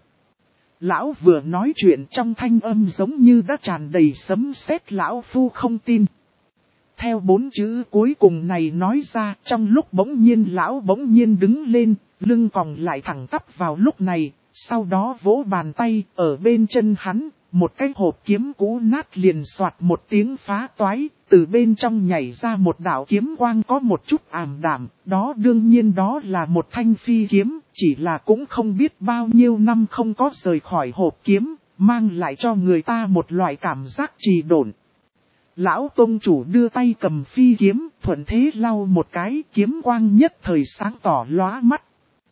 Lão vừa nói chuyện trong thanh âm giống như đã tràn đầy sấm sét, lão phu không tin. Theo bốn chữ cuối cùng này nói ra, trong lúc bỗng nhiên lão bỗng nhiên đứng lên, lưng còng lại thẳng tắp vào lúc này, sau đó vỗ bàn tay ở bên chân hắn. Một cái hộp kiếm cũ nát liền soạt một tiếng phá toái, từ bên trong nhảy ra một đạo kiếm quang có một chút ảm đạm, đó đương nhiên đó là một thanh phi kiếm, chỉ là cũng không biết bao nhiêu năm không có rời khỏi hộp kiếm, mang lại cho người ta một loại cảm giác trì độn. Lão tông chủ đưa tay cầm phi kiếm, thuận thế lau một cái, kiếm quang nhất thời sáng tỏ lóa mắt.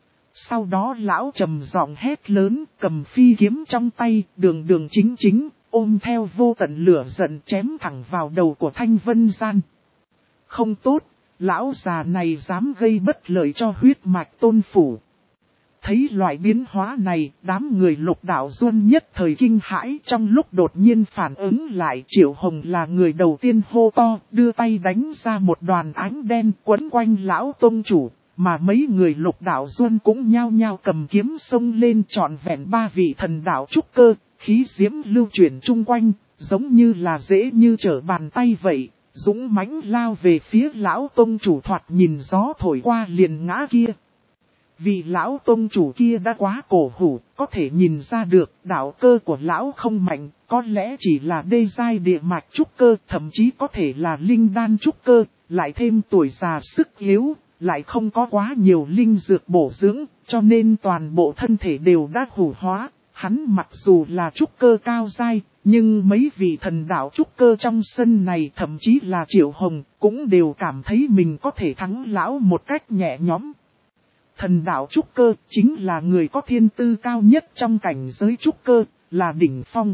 Sau đó lão trầm giọng hét lớn, cầm phi kiếm trong tay, đường đường chính chính, ôm theo vô tận lửa giận chém thẳng vào đầu của Thanh Vân Gian. Không tốt, lão già này dám gây bất lợi cho huyết mạch tôn phủ. Thấy loại biến hóa này, đám người Lục Đạo Duân nhất thời kinh hãi, trong lúc đột nhiên phản ứng lại, Triệu Hồng là người đầu tiên hô to, đưa tay đánh ra một đoàn ánh đen quấn quanh lão tông chủ. Mà mấy người Lục Đạo Duân cũng nhao nhao cầm kiếm xông lên, trọn vẹn ba vị thần đạo trúc cơ, khí diễm lưu chuyển chung quanh, giống như là dễ như trở bàn tay vậy, dũng mãnh lao về phía lão tông chủ. Thoạt nhìn gió thổi qua liền ngã kia. Vì lão tông chủ kia đã quá cổ hủ, có thể nhìn ra được đạo cơ của lão không mạnh, có lẽ chỉ là đê giai địa mạch trúc cơ, thậm chí có thể là linh đan trúc cơ, lại thêm tuổi già sức yếu. Lại không có quá nhiều linh dược bổ dưỡng, cho nên toàn bộ thân thể đều đã hủ hóa. Hắn mặc dù là trúc cơ cao giai, nhưng mấy vị thần đạo trúc cơ trong sân này, thậm chí là Triệu Hồng, cũng đều cảm thấy mình có thể thắng lão một cách nhẹ nhõm. Thần đạo trúc cơ chính là người có thiên tư cao nhất trong cảnh giới trúc cơ, là đỉnh phong.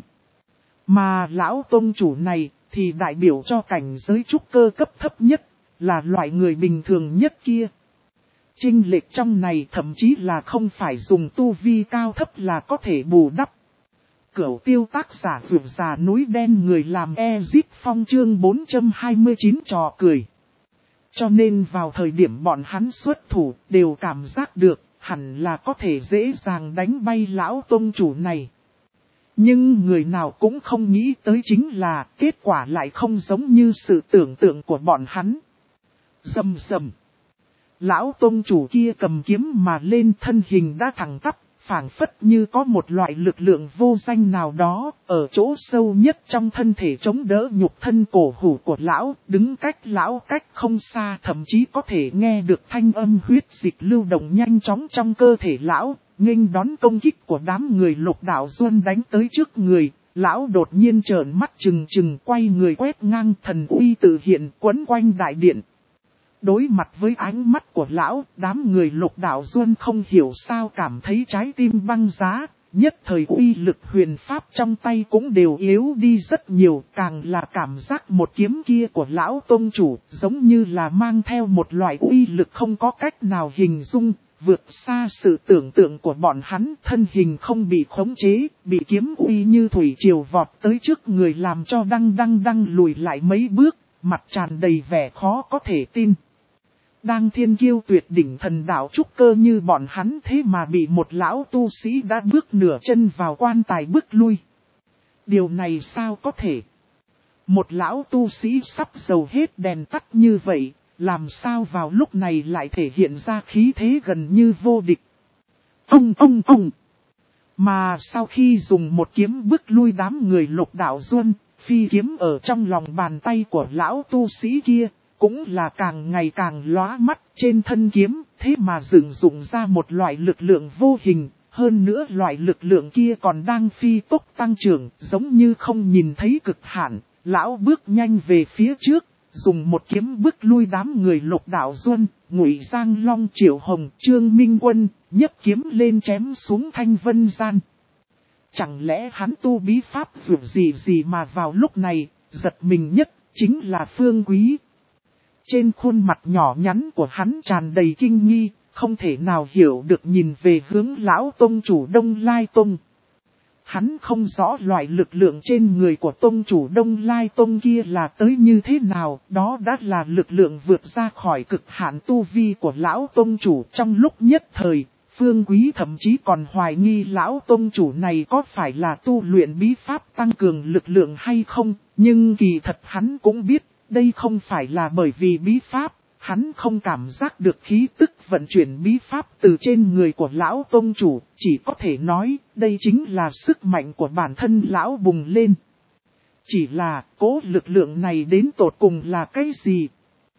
Mà lão tông chủ này thì đại biểu cho cảnh giới trúc cơ cấp thấp nhất. Là loại người bình thường nhất kia. Chênh lệch trong này thậm chí là không phải dùng tu vi cao thấp là có thể bù đắp. Cửu tiêu tác giả vượt già núi đen người làm Ezit Phong chương bốn trăm hai mươi chín trò cười. Cho nên vào thời điểm bọn hắn xuất thủ đều cảm giác được hẳn là có thể dễ dàng đánh bay lão tông chủ này. Nhưng người nào cũng không nghĩ tới chính là kết quả lại không giống như sự tưởng tượng của bọn hắn. Rầm rầm. Lão tông chủ kia cầm kiếm mà lên, thân hình đã thẳng tắp, phảng phất như có một loại lực lượng vô danh nào đó, ở chỗ sâu nhất trong thân thể chống đỡ nhục thân cổ hủ của lão, đứng cách lão cách không xa, thậm chí có thể nghe được thanh âm huyết dịch lưu động nhanh chóng trong cơ thể lão, nghênh đón công kích của đám người Lục Đạo Duân đánh tới trước người. Lão đột nhiên trợn mắt trừng trừng quay người quét ngang, thần uy tự hiện quấn quanh đại điện. Đối mặt với ánh mắt của lão, đám người Lục Đạo Duân không hiểu sao cảm thấy trái tim băng giá, nhất thời uy lực huyền pháp trong tay cũng đều yếu đi rất nhiều, càng là cảm giác một kiếm kia của lão tông chủ, giống như là mang theo một loại uy lực không có cách nào hình dung, vượt xa sự tưởng tượng của bọn hắn, thân hình không bị khống chế, bị kiếm uy như thủy triều vọt tới trước người làm cho đăng đăng đăng lùi lại mấy bước, mặt tràn đầy vẻ khó có thể tin. Đang thiên kiêu tuyệt đỉnh thần đạo trúc cơ như bọn hắn thế mà bị một lão tu sĩ đã bước nửa chân vào quan tài bước lui. Điều này sao có thể? Một lão tu sĩ sắp dầu hết đèn tắt như vậy, làm sao vào lúc này lại thể hiện ra khí thế gần như vô địch. Ông ông ông! Mà sau khi dùng một kiếm bước lui đám người Lục Đạo Duân, phi kiếm ở trong lòng bàn tay của lão tu sĩ kia, cũng là càng ngày càng lóa mắt trên thân kiếm, thế mà dựng dụng ra một loại lực lượng vô hình, hơn nữa loại lực lượng kia còn đang phi tốc tăng trưởng, giống như không nhìn thấy cực hạn, lão bước nhanh về phía trước, dùng một kiếm bước lui đám người Lục Đạo Duân, Ngụy Giang Long, Triệu Hồng, Trương Minh Quân, nhấc kiếm lên chém xuống Thanh Vân Gian. Chẳng lẽ hắn tu bí pháp dù gì gì mà vào lúc này, giật mình nhất, chính là Phương Quý. Trên khuôn mặt nhỏ nhắn của hắn tràn đầy kinh nghi, không thể nào hiểu được nhìn về hướng lão tông chủ Đông Lai Tông. Hắn không rõ loại lực lượng trên người của tông chủ Đông Lai Tông kia là tới như thế nào, đó đã là lực lượng vượt ra khỏi cực hạn tu vi của lão tông chủ. Trong lúc nhất thời, Phương Quý thậm chí còn hoài nghi lão tông chủ này có phải là tu luyện bí pháp tăng cường lực lượng hay không, nhưng kỳ thật hắn cũng biết. Đây không phải là bởi vì bí pháp, hắn không cảm giác được khí tức vận chuyển bí pháp từ trên người của lão tông chủ, chỉ có thể nói đây chính là sức mạnh của bản thân lão bùng lên. Chỉ là cố lực lượng này đến tột cùng là cái gì?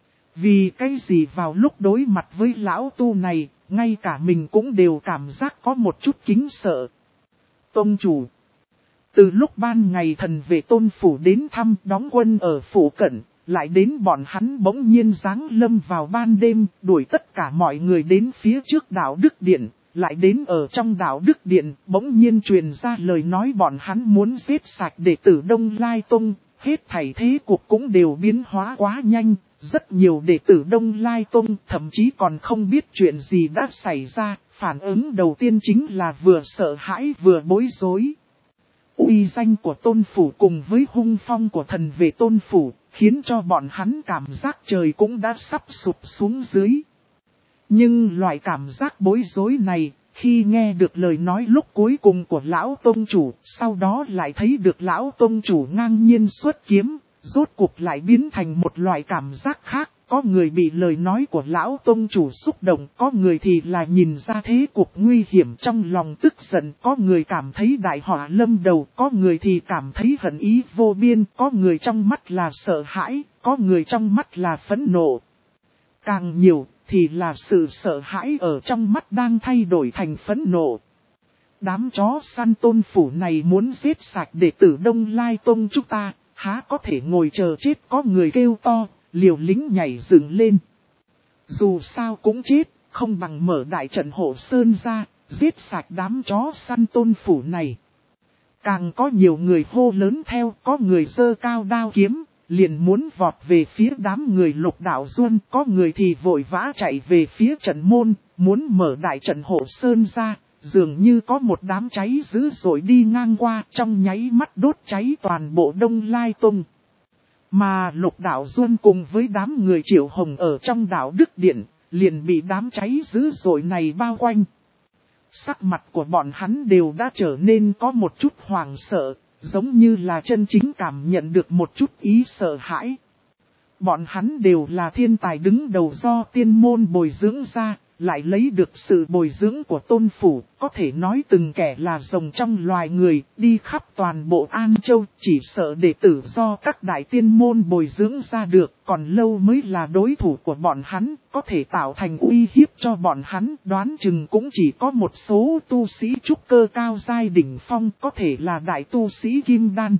Vì cái gì vào lúc đối mặt với lão tu này, ngay cả mình cũng đều cảm giác có một chút kính sợ. Tông chủ. Từ lúc ban ngày thần về Tôn Phủ đến thăm đóng quân ở phủ cận, lại đến bọn hắn bỗng nhiên giáng lâm vào ban đêm, đuổi tất cả mọi người đến phía trước đạo Đức Điện, lại đến ở trong đạo Đức Điện, bỗng nhiên truyền ra lời nói bọn hắn muốn giết sạch đệ tử Đông Lai Tông, hết thảy thế cuộc cũng đều biến hóa quá nhanh, rất nhiều đệ tử Đông Lai Tông thậm chí còn không biết chuyện gì đã xảy ra, phản ứng đầu tiên chính là vừa sợ hãi vừa bối rối. Uy danh của Tôn Phủ cùng với hung phong của thần về Tôn Phủ, khiến cho bọn hắn cảm giác trời cũng đã sắp sụp xuống dưới. Nhưng loại cảm giác bối rối này, khi nghe được lời nói lúc cuối cùng của lão tông chủ, sau đó lại thấy được lão tông chủ ngang nhiên xuất kiếm, rốt cuộc lại biến thành một loại cảm giác khác. Có người bị lời nói của lão tông chủ xúc động, có người thì là nhìn ra thế cuộc nguy hiểm trong lòng tức giận, có người cảm thấy đại họa lâm đầu, có người thì cảm thấy hận ý vô biên, có người trong mắt là sợ hãi, có người trong mắt là phẫn nộ. Càng nhiều thì là sự sợ hãi ở trong mắt đang thay đổi thành phẫn nộ. Đám chó săn Tôn Phủ này muốn giết sạch đệ tử Đông Lai Tông chúng ta, há có thể ngồi chờ chết, có người kêu to. Liều lính nhảy dựng lên. Dù sao cũng chết, không bằng mở đại trận hộ sơn ra, giết sạch đám chó săn Tôn Phủ này. Càng có nhiều người hô lớn theo, có người giơ cao đao kiếm, liền muốn vọt về phía đám người Lục Đạo Duân, có người thì vội vã chạy về phía trận môn, muốn mở đại trận hộ sơn ra, dường như có một đám cháy dữ dội đi ngang qua, trong nháy mắt đốt cháy toàn bộ Đông Lai Tông. Mà Lục Đạo Duân cùng với đám người Triệu Hồng ở trong đạo Đức Điện, liền bị đám cháy dữ dội này bao quanh. Sắc mặt của bọn hắn đều đã trở nên có một chút hoảng sợ, giống như là chân chính cảm nhận được một chút ý sợ hãi. Bọn hắn đều là thiên tài đứng đầu do tiên môn bồi dưỡng ra, lại lấy được sự bồi dưỡng của tôn phủ, có thể nói từng kẻ là rồng trong loài người, đi khắp toàn bộ An Châu, chỉ sợ đệ tử do các đại tiên môn bồi dưỡng ra được, còn lâu mới là đối thủ của bọn hắn, có thể tạo thành uy hiếp cho bọn hắn, đoán chừng cũng chỉ có một số tu sĩ trúc cơ cao giai đỉnh phong, có thể là đại tu sĩ kim đan.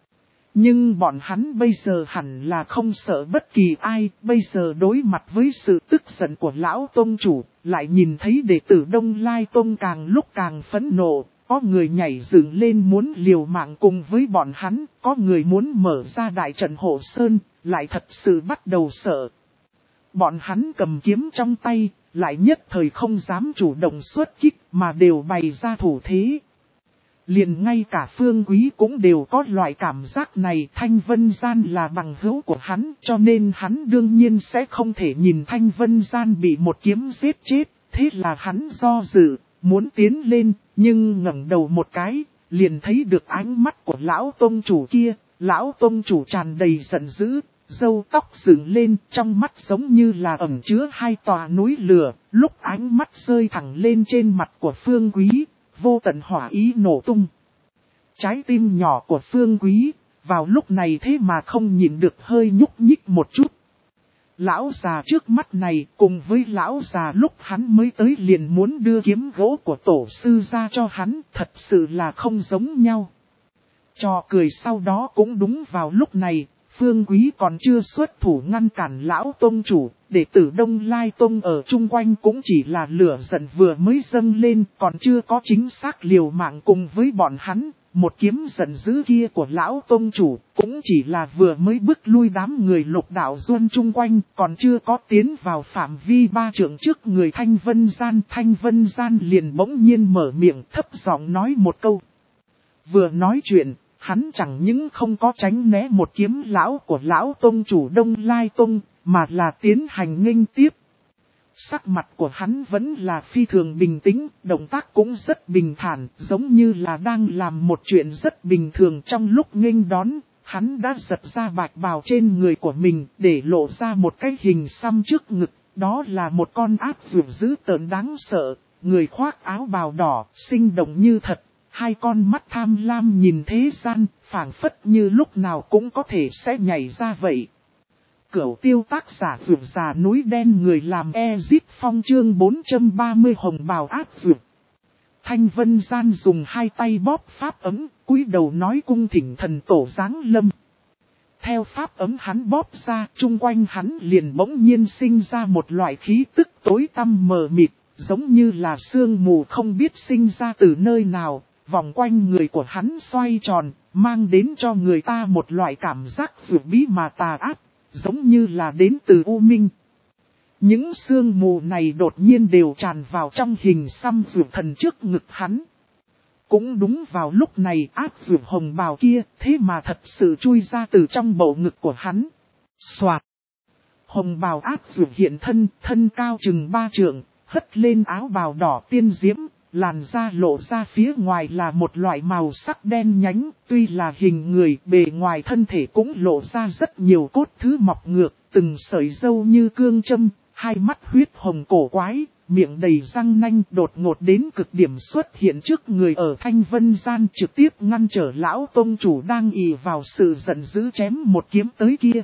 Nhưng bọn hắn bây giờ hẳn là không sợ bất kỳ ai, bây giờ đối mặt với sự tức giận của lão tông chủ, lại nhìn thấy đệ tử Đông Lai Tông càng lúc càng phẫn nộ, có người nhảy dựng lên muốn liều mạng cùng với bọn hắn, có người muốn mở ra đại trận hộ sơn, lại thật sự bắt đầu sợ. Bọn hắn cầm kiếm trong tay, lại nhất thời không dám chủ động xuất kích mà đều bày ra thủ thế. Liền ngay cả Phương Quý cũng đều có loại cảm giác này, Thanh Vân Gian là bằng hữu của hắn, cho nên hắn đương nhiên sẽ không thể nhìn Thanh Vân Gian bị một kiếm giết chết, thế là hắn do dự, muốn tiến lên, nhưng ngẩng đầu một cái, liền thấy được ánh mắt của lão tông chủ kia, lão tông chủ tràn đầy giận dữ, râu tóc dựng lên, trong mắt giống như là ẩn chứa hai tòa núi lửa, lúc ánh mắt rơi thẳng lên trên mặt của Phương Quý. Vô tận hỏa ý nổ tung. Trái tim nhỏ của Phương Quý, vào lúc này thế mà không nhịn được hơi nhúc nhích một chút. Lão già trước mắt này cùng với lão già lúc hắn mới tới liền muốn đưa kiếm gỗ của tổ sư ra cho hắn, thật sự là không giống nhau. Trò cười sau đó cũng đúng vào lúc này, Phương Quý còn chưa xuất thủ ngăn cản lão tông chủ, đệ tử Đông Lai Tông ở chung quanh cũng chỉ là lửa giận vừa mới dâng lên, còn chưa có chính xác liều mạng cùng với bọn hắn. Một kiếm giận dữ kia của lão tông chủ cũng chỉ là vừa mới bước lui đám người Lục Đạo Duân chung quanh, còn chưa có tiến vào phạm vi ba trượng trước người Thanh Vân Gian. Thanh Vân Gian liền bỗng nhiên mở miệng thấp giọng nói một câu. Vừa nói chuyện, hắn chẳng những không có tránh né một kiếm lão của lão tông chủ Đông Lai Tông, mà là tiến hành nghênh tiếp. Sắc mặt của hắn vẫn là phi thường bình tĩnh, động tác cũng rất bình thản, giống như là đang làm một chuyện rất bình thường. Trong lúc nghênh đón, hắn đã giật ra bạch bào trên người của mình để lộ ra một cái hình xăm trước ngực, đó là một con ác dữ dữ tợn đáng sợ, người khoác áo bào đỏ, sinh động như thật. Hai con mắt tham lam nhìn thế gian, phảng phất như lúc nào cũng có thể sẽ nhảy ra vậy. Cửu tiêu tác giả vượt già núi đen người làm Ezit Phong chương bốn trăm ba mươi hồng bào ác vượt. Thanh Vân Gian dùng hai tay bóp pháp ấm, cúi đầu nói cung thỉnh thần tổ giáng lâm. Theo pháp ấm hắn bóp ra, chung quanh hắn liền bỗng nhiên sinh ra một loại khí tức tối tăm mờ mịt, giống như là sương mù không biết sinh ra từ nơi nào. Vòng quanh người của hắn xoay tròn, mang đến cho người ta một loại cảm giác dữ bí mà tà ác, giống như là đến từ U Minh. Những sương mù này đột nhiên đều tràn vào trong hình xăm dữ thần trước ngực hắn. Cũng đúng vào lúc này ác dữ hồng bào kia, thế mà thật sự chui ra từ trong bầu ngực của hắn. Soạt! Hồng bào ác dữ hiện thân, thân cao chừng ba trượng, hất lên áo bào đỏ tiên diễm. Làn da lộ ra phía ngoài là một loại màu sắc đen nhánh, tuy là hình người, bề ngoài thân thể cũng lộ ra rất nhiều cốt thứ mọc ngược, từng sợi râu như cương châm, hai mắt huyết hồng cổ quái, miệng đầy răng nanh đột ngột đến cực điểm xuất hiện trước người ở Thanh Vân Gian, trực tiếp ngăn trở lão tông chủ đang ì vào sự giận dữ chém một kiếm tới kia.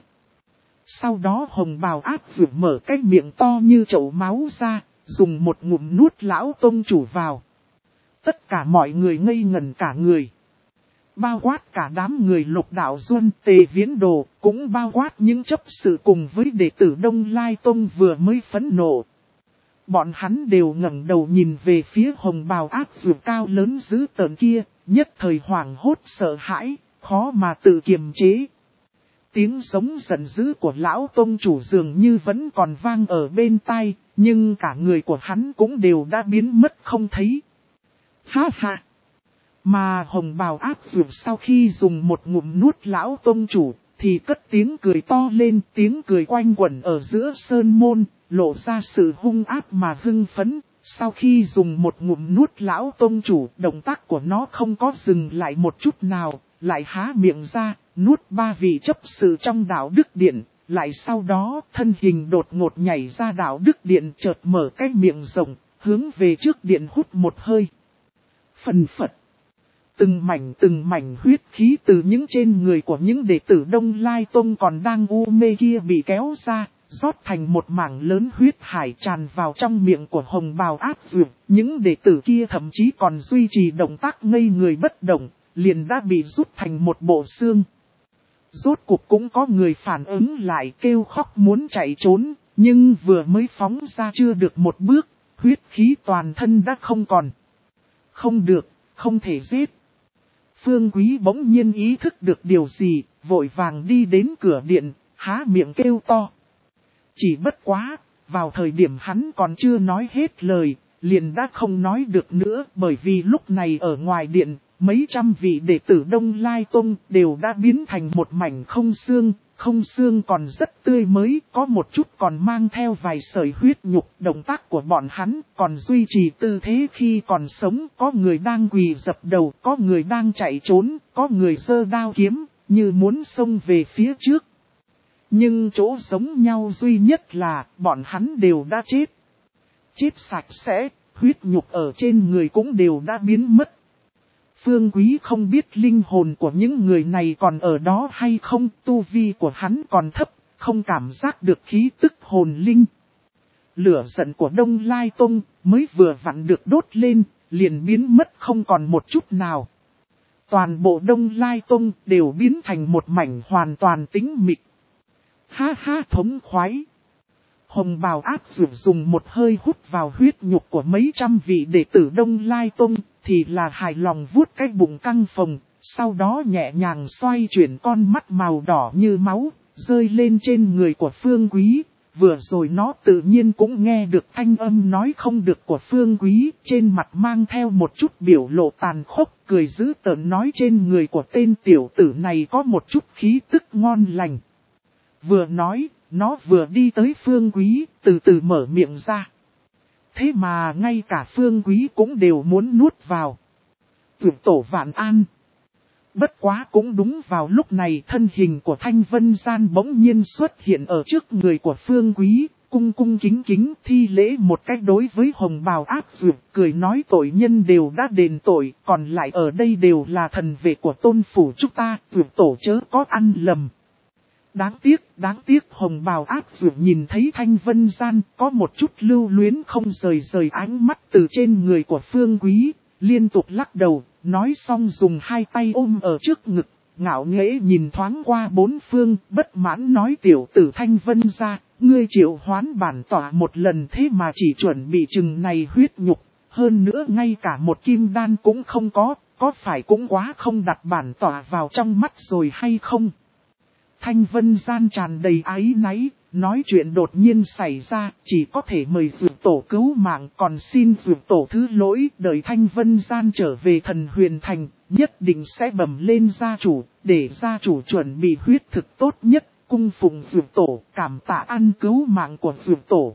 Sau đó hồng bào ác dữ mở cái miệng to như chậu máu ra. Dùng một ngụm nuốt lão tông chủ vào. Tất cả mọi người ngây ngẩn cả người. Bao quát cả đám người Lục Đạo Duân, Tề Viễn Đồ, cũng bao quát những chấp sự cùng với đệ tử Đông Lai Tông vừa mới phẫn nộ. Bọn hắn đều ngẩng đầu nhìn về phía hồng bào ác dữ cao lớn dữ tợn kia, nhất thời hoảng hốt sợ hãi, khó mà tự kiềm chế. Tiếng giống giận dữ của lão tông chủ dường như vẫn còn vang ở bên tai, nhưng cả người của hắn cũng đều đã biến mất không thấy. Ha ha! Mà hồng bào ác dữ sau khi dùng một ngụm nuốt lão tông chủ, thì cất tiếng cười to lên, tiếng cười quanh quẩn ở giữa sơn môn, lộ ra sự hung ác mà hưng phấn. Sau khi dùng một ngụm nuốt lão tông chủ, động tác của nó không có dừng lại một chút nào, lại há miệng ra, nuốt ba vị chấp sự trong đạo đức điện, lại sau đó thân hình đột ngột nhảy ra đạo đức điện chợt mở cái miệng rộng, hướng về trước điện hút một hơi. Phần phật. Từng mảnh từng mảnh huyết khí từ những trên người của những đệ tử Đông Lai Tông còn đang u mê kia bị kéo ra, rót thành một mảng lớn huyết hải tràn vào trong miệng của hồng bào áp dược. Những đệ tử kia thậm chí còn duy trì động tác ngây người bất động, liền đã bị rút thành một bộ xương. Rốt cuộc cũng có người phản ứng lại kêu khóc muốn chạy trốn, nhưng vừa mới phóng ra chưa được một bước, huyết khí toàn thân đã không còn. Không được, không thể giết. Phương Quý bỗng nhiên ý thức được điều gì, vội vàng đi đến cửa điện, há miệng kêu to. Chỉ bất quá, vào thời điểm hắn còn chưa nói hết lời, liền đã không nói được nữa, bởi vì lúc này ở ngoài điện, mấy trăm vị đệ tử Đông Lai Tông đều đã biến thành một mảnh không xương, không xương còn rất tươi mới, có một chút còn mang theo vài sợi huyết nhục. Động tác của bọn hắn còn duy trì tư thế khi còn sống, có người đang quỳ dập đầu, có người đang chạy trốn, có người giơ đao kiếm, như muốn xông về phía trước. Nhưng chỗ giống nhau duy nhất là bọn hắn đều đã chết. Chết sạch sẽ, huyết nhục ở trên người cũng đều đã biến mất. Phương Quý không biết linh hồn của những người này còn ở đó hay không, tu vi của hắn còn thấp, không cảm giác được khí tức hồn linh. Lửa giận của Đông Lai Tông mới vừa vặn được đốt lên, liền biến mất không còn một chút nào. Toàn bộ Đông Lai Tông đều biến thành một mảnh hoàn toàn tĩnh mịch. Ha ha thống khoái. Hồng bào áp dược dùng một hơi hút vào huyết nhục của mấy trăm vị đệ tử Đông Lai Tông, thì là hài lòng vuốt cái bụng căng phồng, sau đó nhẹ nhàng xoay chuyển con mắt màu đỏ như máu, rơi lên trên người của Phương Quý. Vừa rồi nó tự nhiên cũng nghe được thanh âm nói không được của Phương Quý, trên mặt mang theo một chút biểu lộ tàn khốc, cười dữ tợn nói trên người của tên tiểu tử này có một chút khí tức ngon lành. Vừa nói, nó vừa đi tới Phương Quý, từ từ mở miệng ra. Thế mà ngay cả Phương Quý cũng đều muốn nuốt vào. Tuyệt tổ vạn an. Bất quá cũng đúng vào lúc này thân hình của Thanh Vân Gian bỗng nhiên xuất hiện ở trước người của Phương Quý, cung cung kính kính thi lễ một cách đối với hồng bào áp dược, cười nói tội nhân đều đã đền tội, còn lại ở đây đều là thần vệ của tôn phủ chúng ta, tuyệt tổ chớ có ăn lầm. Đáng tiếc, đáng tiếc hồng bào áp dược nhìn thấy Thanh Vân Gian có một chút lưu luyến không rời rời ánh mắt từ trên người của Phương Quý, liên tục lắc đầu, nói xong dùng hai tay ôm ở trước ngực, ngạo nghễ nhìn thoáng qua bốn phương, bất mãn nói tiểu tử Thanh Vân ra, ngươi triệu hoán bản tỏa một lần thế mà chỉ chuẩn bị chừng này huyết nhục, hơn nữa ngay cả một kim đan cũng không có, có phải cũng quá không đặt bản tỏa vào trong mắt rồi hay không? Thanh Vân Gian tràn đầy áy náy, nói chuyện đột nhiên xảy ra, chỉ có thể mời dược tổ cứu mạng, còn xin dược tổ thứ lỗi, đợi Thanh Vân Gian trở về thần huyền thành, nhất định sẽ bẩm lên gia chủ, để gia chủ chuẩn bị huyết thực tốt nhất, cung phụng dược tổ, cảm tạ ăn cứu mạng của dược tổ.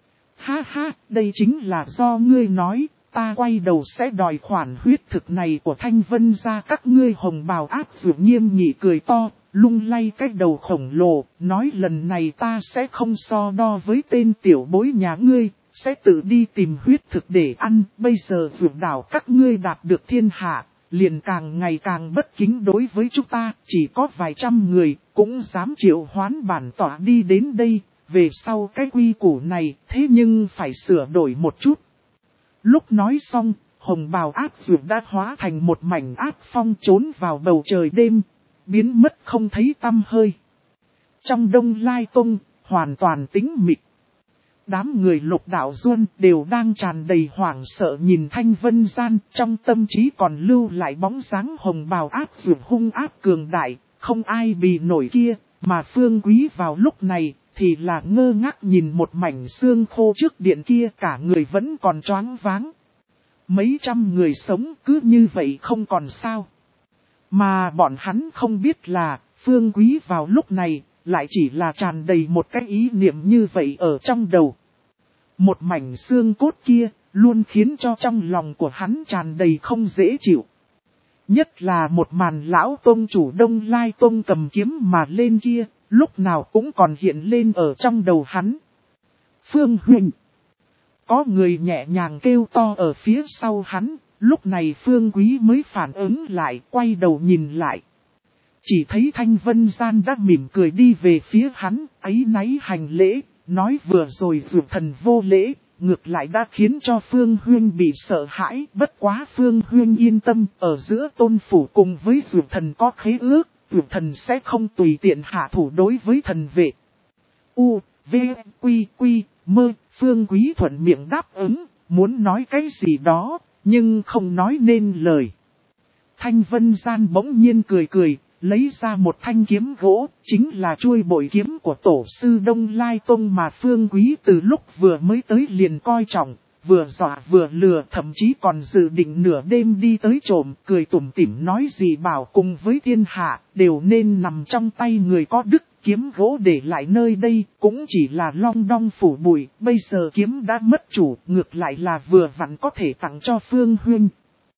Ha ha, đây chính là do ngươi nói, ta quay đầu sẽ đòi khoản huyết thực này của Thanh Vân ra các ngươi hồng bào áp dược nghiêm nghị cười to. Lung lay cái đầu khổng lồ, nói lần này ta sẽ không so đo với tên tiểu bối nhà ngươi, sẽ tự đi tìm huyết thực để ăn, bây giờ vượt đảo các ngươi đạt được thiên hạ, liền càng ngày càng bất kính đối với chúng ta, chỉ có vài trăm người, cũng dám triệu hoán bản tỏa đi đến đây, về sau cái quy củ này, thế nhưng phải sửa đổi một chút. Lúc nói xong, hồng bào áp dược đã hóa thành một mảnh áp phong trốn vào bầu trời đêm, biến mất không thấy tăm hơi. Trong Đông Lai Tông, hoàn toàn tĩnh mịch. Đám người Lục Đạo Duân đều đang tràn đầy hoảng sợ nhìn Thanh Vân Gian, trong tâm trí còn lưu lại bóng dáng hồng bào áp dược hung áp cường đại, không ai bì nổi kia, mà Phương Quý vào lúc này, thì là ngơ ngác nhìn một mảnh xương khô trước điện kia, cả người vẫn còn choáng váng. Mấy trăm người sống cứ như vậy không còn sao. Mà bọn hắn không biết là, Phương Quý vào lúc này, lại chỉ là tràn đầy một cái ý niệm như vậy ở trong đầu. Một mảnh xương cốt kia, luôn khiến cho trong lòng của hắn tràn đầy không dễ chịu. Nhất là một màn lão tông chủ Đông Lai Tông cầm kiếm mà lên kia, lúc nào cũng còn hiện lên ở trong đầu hắn. Phương huynh. Có người nhẹ nhàng kêu to ở phía sau hắn, lúc này Phương Quý mới phản ứng lại, quay đầu nhìn lại. Chỉ thấy Thanh Vân Gian đã mỉm cười đi về phía hắn, áy náy hành lễ, nói vừa rồi Dược Thần vô lễ, ngược lại đã khiến cho Phương Huyên bị sợ hãi. Bất quá Phương Huyên yên tâm, ở giữa tôn phủ cùng với Dược Thần có khế ước, Dược Thần sẽ không tùy tiện hạ thủ đối với thần vệ. U, V, Quy, Quy, Mơ, Phương Quý thuận miệng đáp ứng, muốn nói cái gì đó, nhưng không nói nên lời. Thanh Vân Gian bỗng nhiên cười cười, lấy ra một thanh kiếm gỗ, chính là chuôi bội kiếm của tổ sư Đông Lai Tông mà Phương Quý từ lúc vừa mới tới liền coi trọng, vừa dọa vừa lừa, thậm chí còn dự định nửa đêm đi tới trộm, cười tủm tỉm nói gì bảo cùng với thiên hạ, đều nên nằm trong tay người có đức. Kiếm gỗ để lại nơi đây cũng chỉ là long đong phủ bụi, bây giờ kiếm đã mất chủ, ngược lại là vừa vặn có thể tặng cho Phương Huynh.